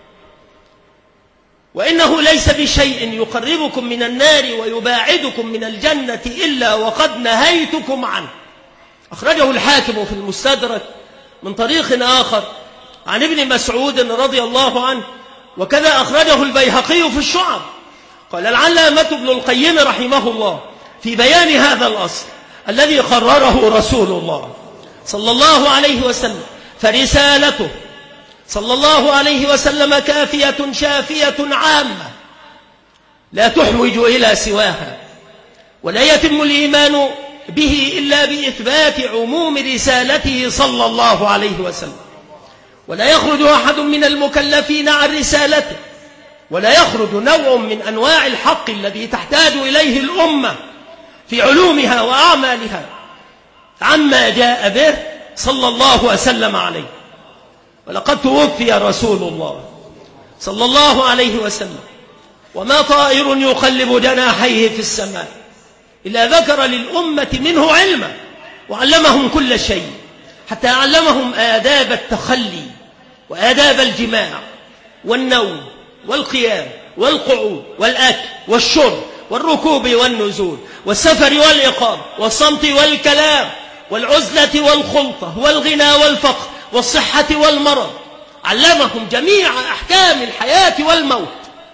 وإنه ليس بشيء يقربكم من النار ويباعدكم من الجنة إلا وقد نهيتكم عنه. أخرجه الحاكم في المستدرك من طريق آخر عن ابن مسعود رضي الله عنه، وكذا أخرجه البيهقي في الشعب. قال العلامة ابن القيم رحمه الله في بيان هذا الأصل الذي قرره رسول الله صلى الله عليه وسلم: فرسالته صلى الله عليه وسلم كافية شافية عامة لا تحوج إلى سواها، ولا يتم الإيمان به إلا بإثبات عموم رسالته صلى الله عليه وسلم، ولا يخرج أحد من المكلفين عن رسالته، ولا يخرج نوع من أنواع الحق الذي تحتاج إليه الأمة في علومها وأعمالها عما جاء به صلى الله وسلم عليه. ولقد توفي رسول الله صلى الله عليه وسلم وما طائر يقلب جناحيه في السماء إلا ذكر للأمة منه علما، وعلمهم كل شيء حتى علمهم آداب التخلي وآداب الجماع والنوم والقيام والقعود والأكل والشرب والركوب والنزول والسفر والإقامة والصمت والكلام والعزلة والخلطة والغنى والفقر والصحة والمرض. علمهم جميع أحكام الحياة والموت،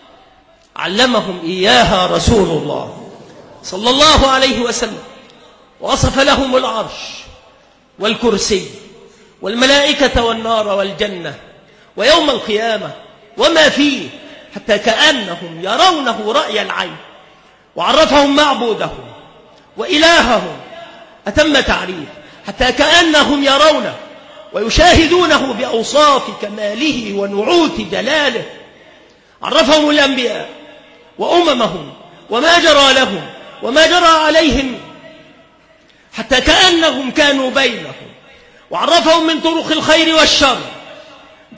علمهم إياها رسول الله صلى الله عليه وسلم. ووصف لهم العرش والكرسي والملائكة والنار والجنة ويوم القيامة وما فيه حتى كأنهم يرونه رأي العين، وعرفهم معبودهم وإلههم أتم تعريف حتى كأنهم يرونه ويشاهدونه بأوصاف كماله ونعوت جلاله. عرفهم الأنبياء وأممهم وما جرى لهم وما جرى عليهم حتى كأنهم كانوا بينهم، وعرفهم من طرق الخير والشر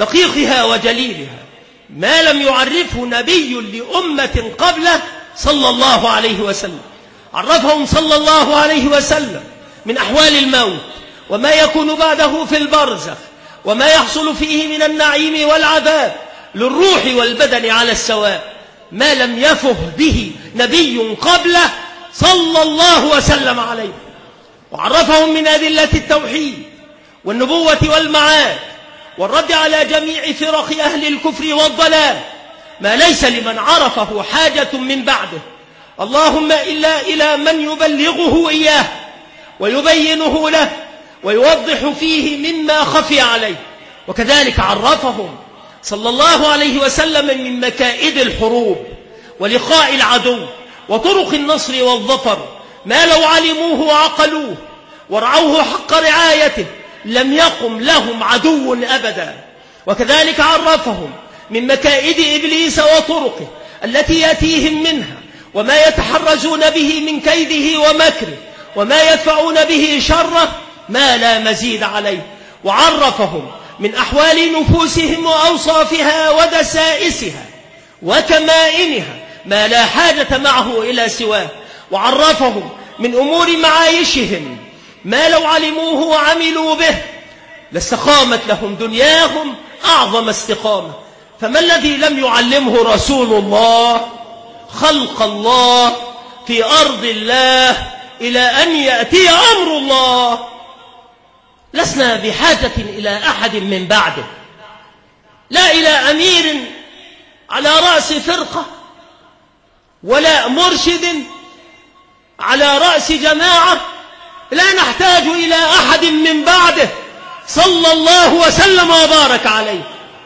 دقيقها وجليلها ما لم يعرفه نبي لأمة قبله صلى الله عليه وسلم. عرفهم صلى الله عليه وسلم من أحوال الموت وما يكون بعده في البرزخ وما يحصل فيه من النعيم والعذاب للروح والبدن على السواء ما لم يفه به نبي قبله صلى الله وسلم عليه. وعرفهم من أدلة التوحيد والنبوة والمعاد والرد على جميع فرق أهل الكفر والضلال ما ليس لمن عرفه حاجة من بعده، اللهم إلا إلى من يبلغه إياه ويبينه له ويوضح فيه مما خفي عليه. وكذلك عرفهم صلى الله عليه وسلم من مكائد الحروب ولقاء العدو وطرق النصر والظفر ما لو علموه وعقلوه ورعوه حق رعايته لم يقم لهم عدو أبدا. وكذلك عرفهم من مكائد إبليس وطرقه التي يأتيهم منها وما يتحرزون به من كيده ومكره وما يدفعون به شره ما لا مزيد عليه. وعرفهم من أحوال نفوسهم وأوصافها ودسائسها وكمائنها ما لا حاجة معه إلى سواه. وعرفهم من أمور معايشهم ما لو علموه وعملوا به لاستقامت لهم دنياهم أعظم استقامة. فما الذي لم يعلمه رسول الله خلق الله في أرض الله إلى أن يأتي أمر الله؟ لسنا بحاجة إلى أحد من بعده، لا إلى أمير على رأس فرقة ولا مرشد على رأس جماعة، لا نحتاج إلى أحد من بعده صلى الله وسلم وبارك عليه.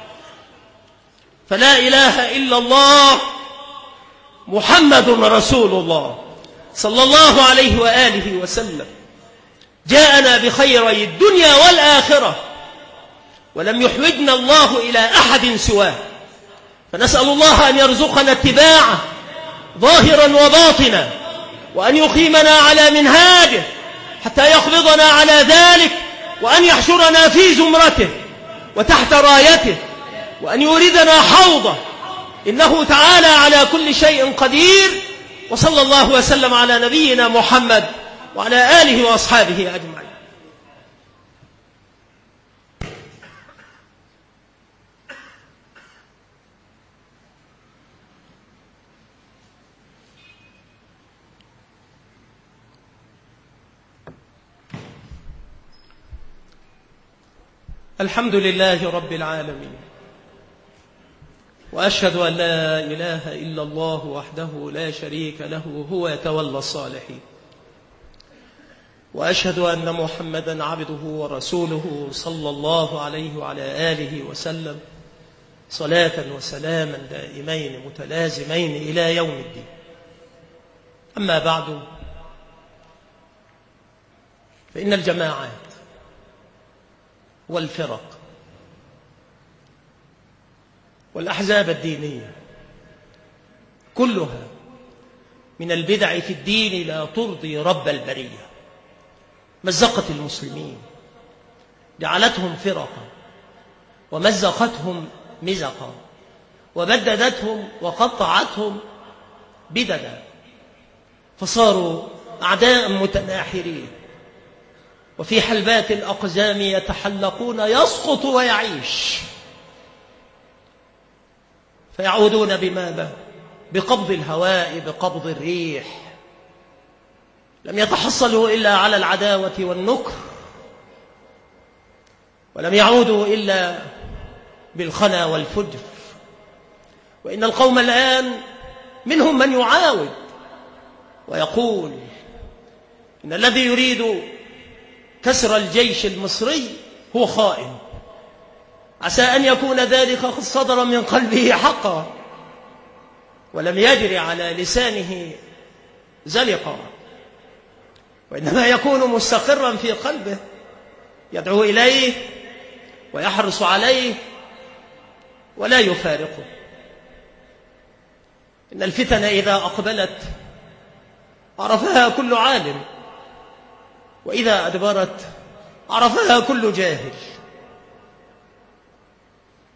فلا إله إلا الله محمد رسول الله صلى الله عليه وآله وسلم جاءنا بخيري الدنيا والآخرة ولم يحوجنا الله إلى أحد سواه. فنسأل الله أن يرزقنا اتباعه ظاهرا وباطنا وأن يقيمنا على منهاجه حتى يقبضنا على ذلك وأن يحشرنا في زمرته وتحت رايته وأن يوردنا حوضه إنه تعالى على كل شيء قدير. وصلى الله وسلم على نبينا محمد وعلى آله وأصحابه أجمعين. الحمد لله رب العالمين، وأشهد أن لا إله إلا الله وحده لا شريك له هو يتولى الصالحين، وأشهد أن محمدا عبده ورسوله صلى الله عليه وعلى آله وسلم صلاة وسلاما دائمين متلازمين إلى يوم الدين. أما بعد، فإن الجماعات والفرق والأحزاب الدينية كلها من البدع في الدين لا ترضي رب البرية. مزقت المسلمين، جعلتهم فرقا ومزقتهم مزقا وبددتهم وقطعتهم بددا، فصاروا أعداء متناحرين وفي حلبات الأقزام يتحلقون يسقط ويعيش، فيعودون بماذا؟ بقبض الهواء، بقبض الريح. لم يتحصلوا إلا على العداوة والنكر، ولم يعودوا إلا بالخنا والفجر. وإن القوم الآن منهم من يعاود ويقول إن الذي يريد كسر الجيش المصري هو خائن، عسى أن يكون ذلك قد صدر من قلبه حقا ولم يجري على لسانه زلقا، وإنما يكون مستقرا في قلبه يدعو إليه ويحرص عليه ولا يفارقه. إن الفتن إذا أقبلت عرفها كل عالم، وإذا أدبرت عرفها كل جاهل.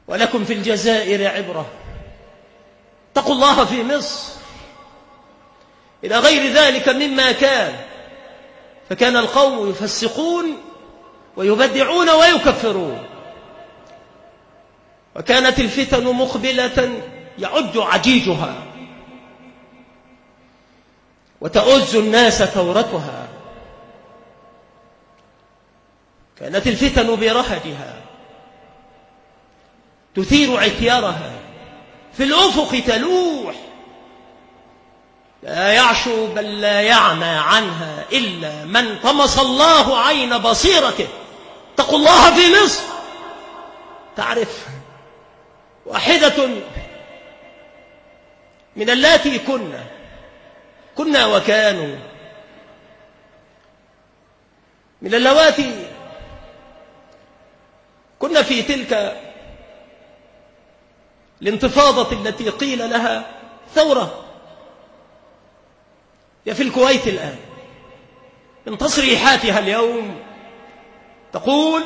ولكم في الجزائر عبرة، اتقوا الله في مصر، إلى غير ذلك مما كان. فكان القوم يفسقون ويبدعون ويكفرون، وكانت الفتن مقبلة يعج عجيجها وتؤز الناس ثورتها. كانت الفتن برهجها تثير عثيارها، في الأفق تلوح، لا يعشو بل لا يعمى عنها إلا من طمس الله عين بصيرته. اتقوا الله في مصر. تعرف واحدة من اللاتي كنا كنا وكانوا من اللواتي كنا في تلك الانتفاضة التي قيل لها ثورة، هي في الكويت الآن، من تصريحاتها اليوم تقول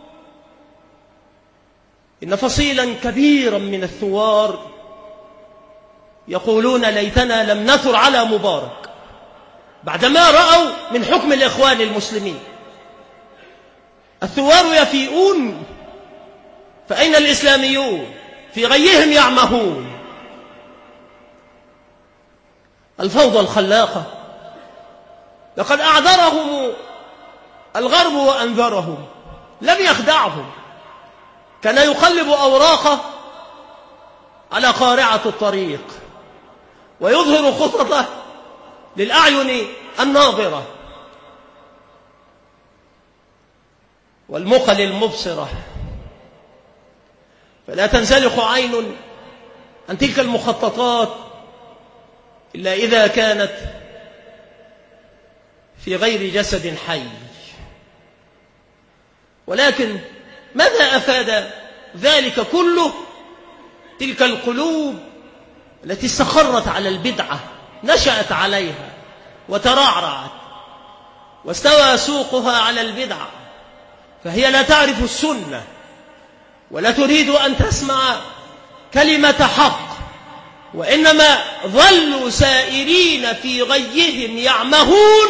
إن فصيلا كبيرا من الثوار يقولون ليتنا لم نثر على مبارك بعدما رأوا من حكم الإخوان المسلمين. الثوار يفيئون، فأين الإسلاميون؟ في غيهم يعمهون. الفوضى الخلاقة لقد أعذرهم الغرب وأنذرهم، لم يخدعهم. كان يقلب أوراقه على قارعة الطريق ويظهر خططه للأعين الناظرة والمقل المبصرة، فلا تنسلخ عين عن تلك المخططات إلا إذا كانت في غير جسد حي. ولكن ماذا أفاد ذلك كله؟ تلك القلوب التي استقرت على البدعة، نشأت عليها وترعرعت واستوى سوقها على البدعة، فهي لا تعرف السنة ولا تريد أن تسمع كلمة حق، وإنما ظلوا سائرين في غيهم يعمهون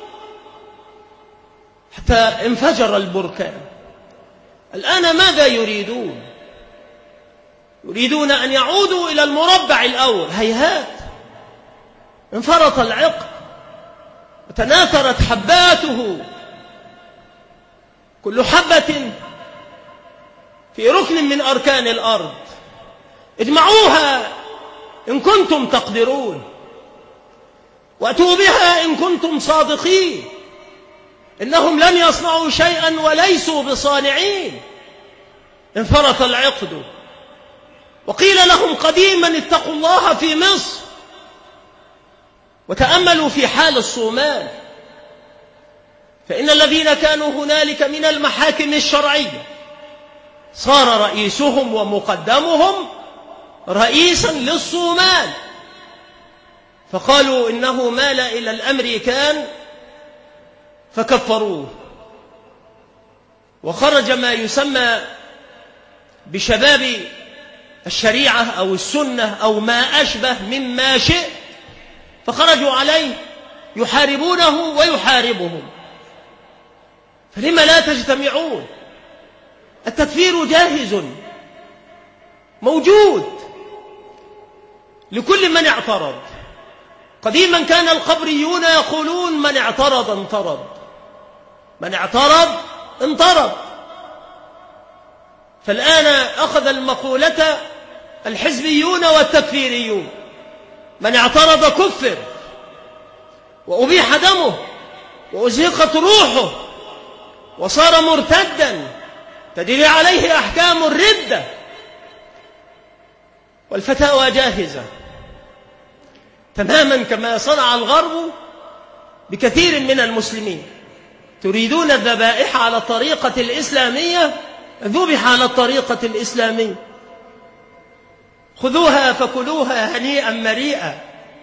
حتى انفجر البركان. الآن ماذا يريدون؟ يريدون أن يعودوا إلى المربع الأول. هيهات، انفرط العقد وتناثرت حباته، كل حبة في ركن من أركان الأرض. اجمعوها إن كنتم تقدرون، وأتوا بها إن كنتم صادقين. إنهم لن يصنعوا شيئا وليسوا بصانعين. انفرط العقد، وقيل لهم قديما اتقوا الله في مصر. وتأملوا في حال الصومال، فإن الذين كانوا هنالك من المحاكم الشرعية صار رئيسهم ومقدمهم رئيسا للصومال، فقالوا إنه مال إلى الأمريكان فكفروه، وخرج ما يسمى بشباب الشريعة أو السنة أو ما أشبه مما شئ، فخرجوا عليه يحاربونه ويحاربهم. فلما لا تجتمعون؟ التكفير جاهز موجود لكل من اعترض. قديما كان القبريون يقولون من اعترض انطرد، من اعترض انطرد. فالآن أخذ المقولة الحزبيون والتكفيريون، من اعترض كفر وأبيح دمه وأزهقت روحه وصار مرتدا تجري عليه أحكام الردة. والفتاوى جاهزة تماما كما صنع الغرب بكثير من المسلمين. تريدون الذبائح على الطريقة الإسلامية، ذبح على الطريقة الإسلامية. خذوها فكلوها هنيئا مريئا،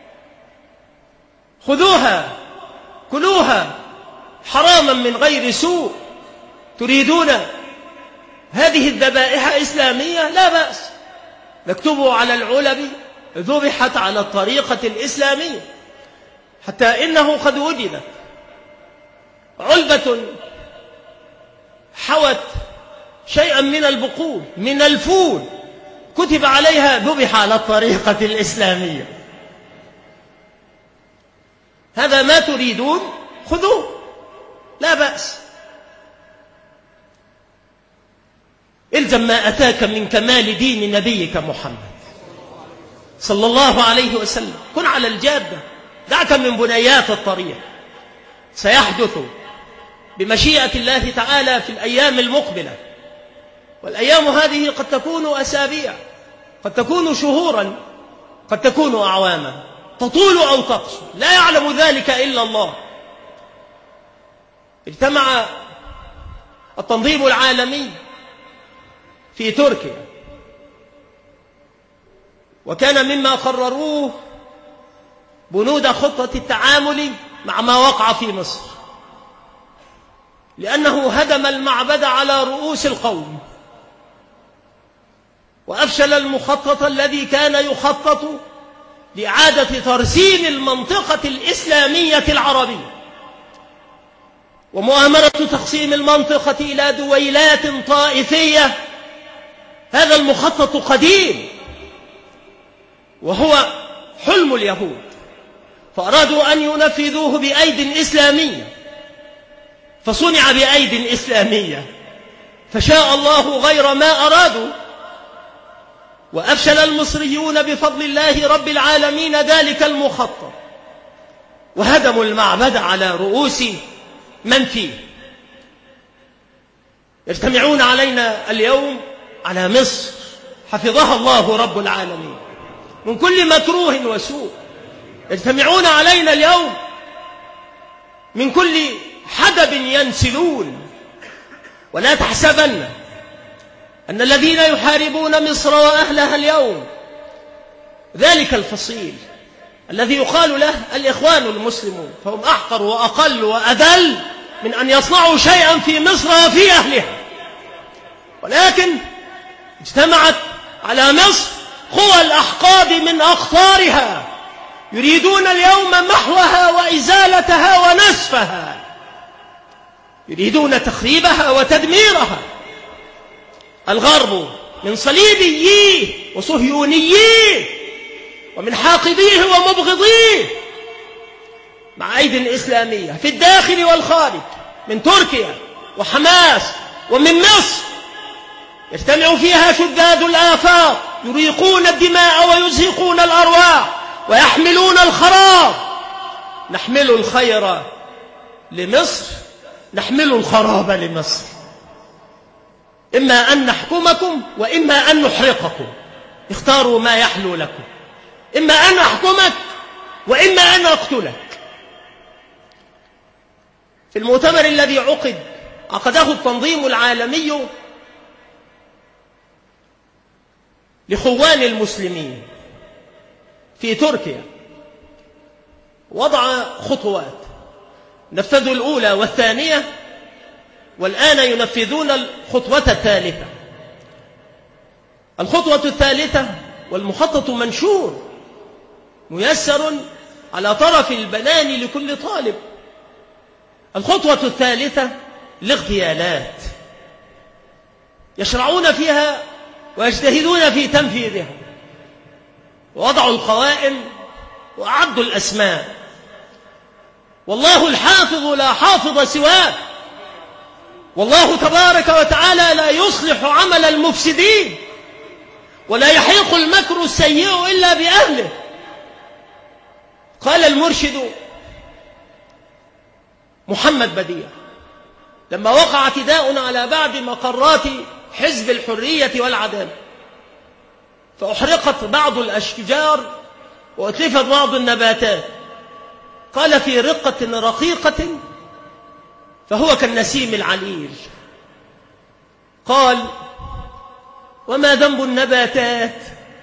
خذوها كلوها حراما من غير سوء. تريدون هذه الذبائح إسلامية لا بأس، نكتبه على العلب ذبحت على الطريقة الإسلامية، حتى إنه قد وجدت علبة حوت شيئا من البقول من الفول كتب عليها ذبح على الطريقة الإسلامية. هذا ما تريدون خذوه لا بأس. الزم ما أتاك من كمال دين نبيك محمد صلى الله عليه وسلم، كن على الجادة، دعك من بنيات الطريق. سيحدث بمشيئة الله تعالى في الأيام المقبلة، والأيام هذه قد تكون أسابيع، قد تكون شهورا، قد تكون أعواما، تطول أو تقصر، لا يعلم ذلك إلا الله. اجتمع التنظيم العالمي في تركيا، وكان مما قرروه بنود خطة التعامل مع ما وقع في مصر، لأنه هدم المعبد على رؤوس القوم، وأفشل المخطط الذي كان يخطط لإعادة ترسيم المنطقة الإسلامية العربية، ومؤامرة تقسيم المنطقة إلى دويلات طائفية. هذا المخطط قديم وهو حلم اليهود، فأرادوا أن ينفذوه بأيد إسلامية، فصنع بأيد إسلامية، فشاء الله غير ما أرادوا، وأفشل المصريون بفضل الله رب العالمين ذلك المخطط، وهدموا المعبد على رؤوس من فيه. يجتمعون علينا اليوم على مصر حفظها الله رب العالمين من كل مكروه وسوء، يجتمعون علينا اليوم من كل حدب ينسلون. ولا تحسبن أن الذين يحاربون مصر وأهلها اليوم ذلك الفصيل الذي يقال له الإخوان المسلمون، فهم أحقر وأقل وأذل من أن يصنعوا شيئا في مصر وفي أهلها، ولكن اجتمعت على مصر قوى الأحقاد من أقطارها يريدون اليوم محوها وإزالتها ونسفها، يريدون تخريبها وتدميرها. الغرب من صليبيه وصهيونيه ومن حاقديه ومبغضيه مع أيد إسلامية في الداخل والخارج، من تركيا وحماس ومن مصر، يجتمع فيها شداد الآفاق يريقون الدماء ويزهقون الأرواح ويحملون الخراب. نحمل الخير لمصر، نحمل الخراب لمصر، إما أن نحكمكم وإما أن نحرقكم، اختاروا ما يحلو لكم، إما أن أحكمك وإما أن أقتلك. في المؤتمر الذي عقد عقده التنظيم العالمي لخوان المسلمين في تركيا، وضع خطوات، نفذوا الأولى والثانية، والآن ينفذون الخطوة الثالثة. الخطوة الثالثة والمخطط منشور ميسر على طرف البنان لكل طالب. الخطوة الثالثة الاغتيالات، يشرعون فيها ويجتهدون في تنفيذها، ووضعوا القوائم وأعدوا الأسماء. والله الحافظ لا حافظ سواه، والله تبارك وتعالى لا يصلح عمل المفسدين، ولا يحيق المكر السيء إلا بأهله. قال المرشد محمد بديع لما وقع اعتداء على بعض مقرات حزب الحرية والعدالة، فأحرقت بعض الأشجار وأتلفت بعض النباتات، قال في رقة رقيقة فهو كالنسيم العليل، قال وما ذنب النباتات؟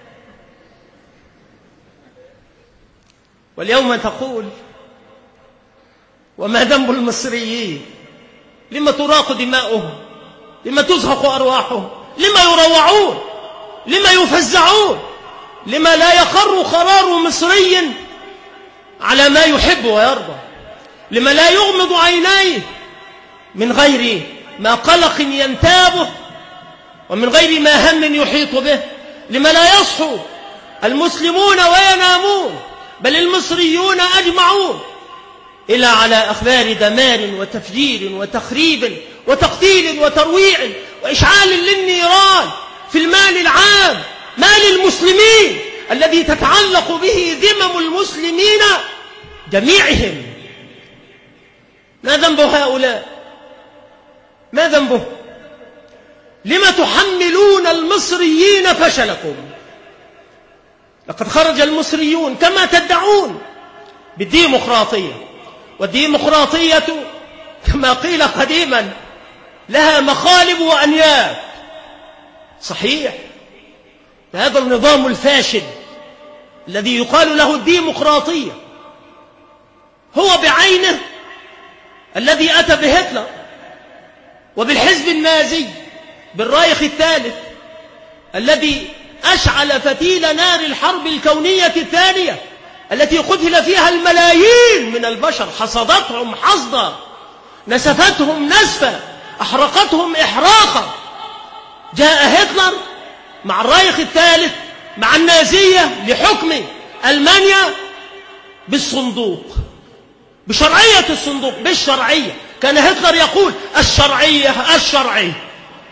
واليوم تقول وما ذنب المصريين؟ لما تراق دماؤهم لما تزهق أرواحهم؟ لما يروعون؟ لما يفزعون؟ لما لا يخر قرار مصري على ما يحب ويرضى؟ لما لا يغمض عينيه من غير ما قلق ينتابه ومن غير ما هم يحيط به؟ لما لا يصحو المسلمون وينامون بل المصريون أجمعون إلا على أخبار دمار وتفجير وتخريب وتقتيل وترويع وإشعال للنيران في المال العام، مال المسلمين الذي تتعلق به ذمم المسلمين جميعهم؟ ما ذنب هؤلاء؟ ما ذنبه؟ لما تحملون المصريين فشلكم؟ لقد خرج المصريون كما تدعون بالديمقراطية، والديمقراطية كما قيل قديما لها مخالب وأنياب. صحيح، هذا النظام الفاشل الذي يقال له الديمقراطية هو بعينه الذي أتى بهتلر وبالحزب النازي بالرايخ الثالث الذي أشعل فتيل نار الحرب الكونية الثانية التي قتل فيها الملايين من البشر، حصدتهم حصدا، نسفتهم نسفا، أحرقتهم إحراقا. جاء هتلر مع الرايخ الثالث مع النازية لحكم ألمانيا بالصندوق، بشرعية الصندوق، بالشرعية. كان هتلر يقول الشرعية الشرعية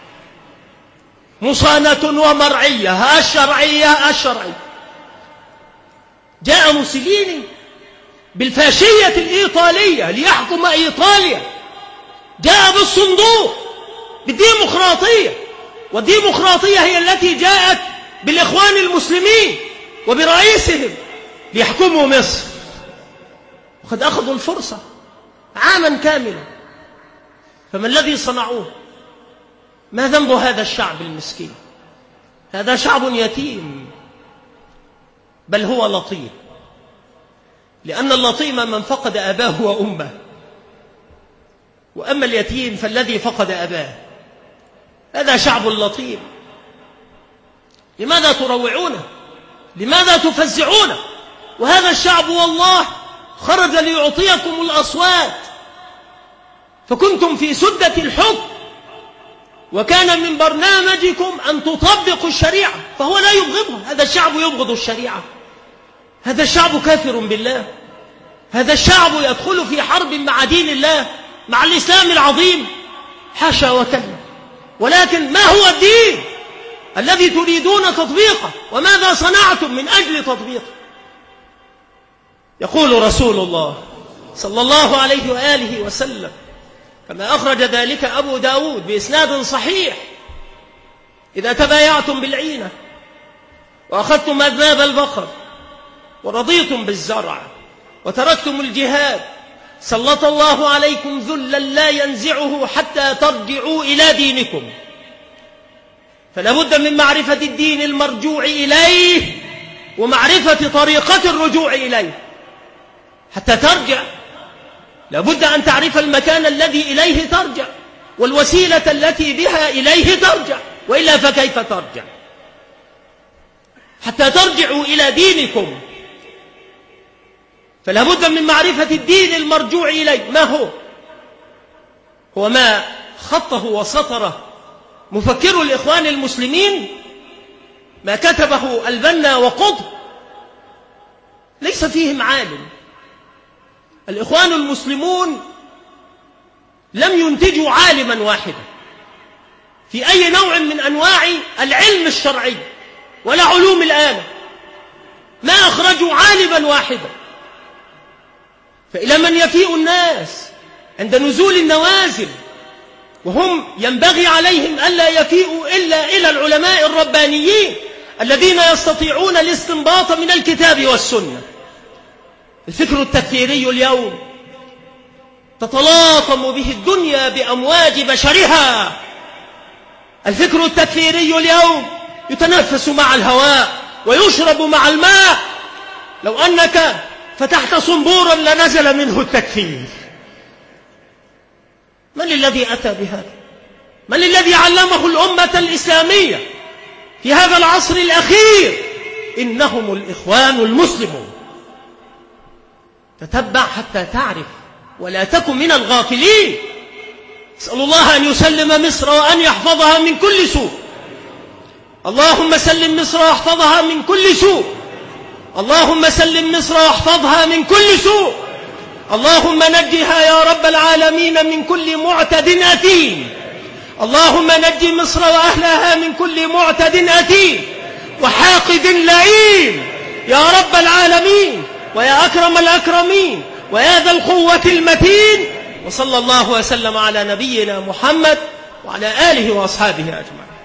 مصانة ومرعية، الشرعية الشرعية. جاء موسوليني بالفاشية الإيطالية ليحكم إيطاليا، جاء بالصندوق، بالديمقراطية، والديمقراطية هي التي جاءت بالإخوان المسلمين وبرئيسهم ليحكموا مصر. وقد أخذوا الفرصة عاما كاملا، فما الذي صنعوه؟ ما ذنب هذا الشعب المسكين؟ هذا شعب يتيم، بل هو لطيم، لأن اللطيم من فقد أباه وأمه، وأما اليتيم فالذي فقد أباه. هذا شعب لطيم. لماذا تروعونه؟ لماذا تفزعونه؟ وهذا الشعب والله خرج ليعطيكم الأصوات، فكنتم في سدة الحكم، وكان من برنامجكم أن تطبقوا الشريعة، فهو لا يبغضها. هذا الشعب يبغض الشريعة، هذا الشعب كافر بالله، هذا الشعب يدخل في حرب مع دين الله، مع الإسلام العظيم، حاشا وكلا. ولكن ما هو الدين الذي تريدون تطبيقه؟ وماذا صنعتم من أجل تطبيقه؟ يقول رسول الله صلى الله عليه وآله وسلم كما أخرج ذلك أبو داود بإسناد صحيح: إذا تبايعتم بالعينة وأخذتم أذناب البقر ورضيتم بالزرع وتركتم الجهاد سلط الله عليكم ذلا لا ينزعه حتى ترجعوا إلى دينكم. فلا بد من معرفة الدين المرجوع إليه ومعرفة طريقة الرجوع إليه. حتى ترجع لا بد أن تعرف المكان الذي إليه ترجع والوسيلة التي بها إليه ترجع، وإلا فكيف ترجع؟ حتى ترجعوا إلى دينكم فلا بد من معرفة الدين المرجوع إليه. ما هو؟ هو ما خطه وسطره مفكر الإخوان المسلمين، ما كتبه البنا وقطب، ليس فيهم عالم. الإخوان المسلمون لم ينتجوا عالما واحدا في أي نوع من أنواع العلم الشرعي ولا علوم الآلة، ما أخرجوا عالما واحدا. فإلى من يفيء الناس عند نزول النوازل، وهم ينبغي عليهم ألا يفيئوا إلا إلى العلماء الربانيين الذين يستطيعون الاستنباط من الكتاب والسنة. الفكر التكفيري اليوم تتلاطم به الدنيا بأمواج بشرها. الفكر التكفيري اليوم يتنفس مع الهواء ويشرب مع الماء. لو أنك فتحت صنبورا لنزل منه التكفير. من الذي أتى بهذا؟ من الذي علمه الأمة الإسلامية في هذا العصر الأخير؟ إنهم الإخوان المسلمون. تتبع حتى تعرف ولا تكن من الغافلين. اسأل الله أن يسلم مصر وأن يحفظها من كل سوء. اللهم سلم مصر واحفظها من كل سوء. اللهم سلم مصر واحفظها من كل سوء. اللهم نجها يا رب العالمين من كل معتد أثيم. اللهم نج مصر وأهلها من كل معتد أثيم وحاقد لئيم يا رب العالمين ويا أكرم الأكرمين ويا ذا القوة المتين. وصلى الله وسلم على نبينا محمد وعلى آله وأصحابه أجمعين.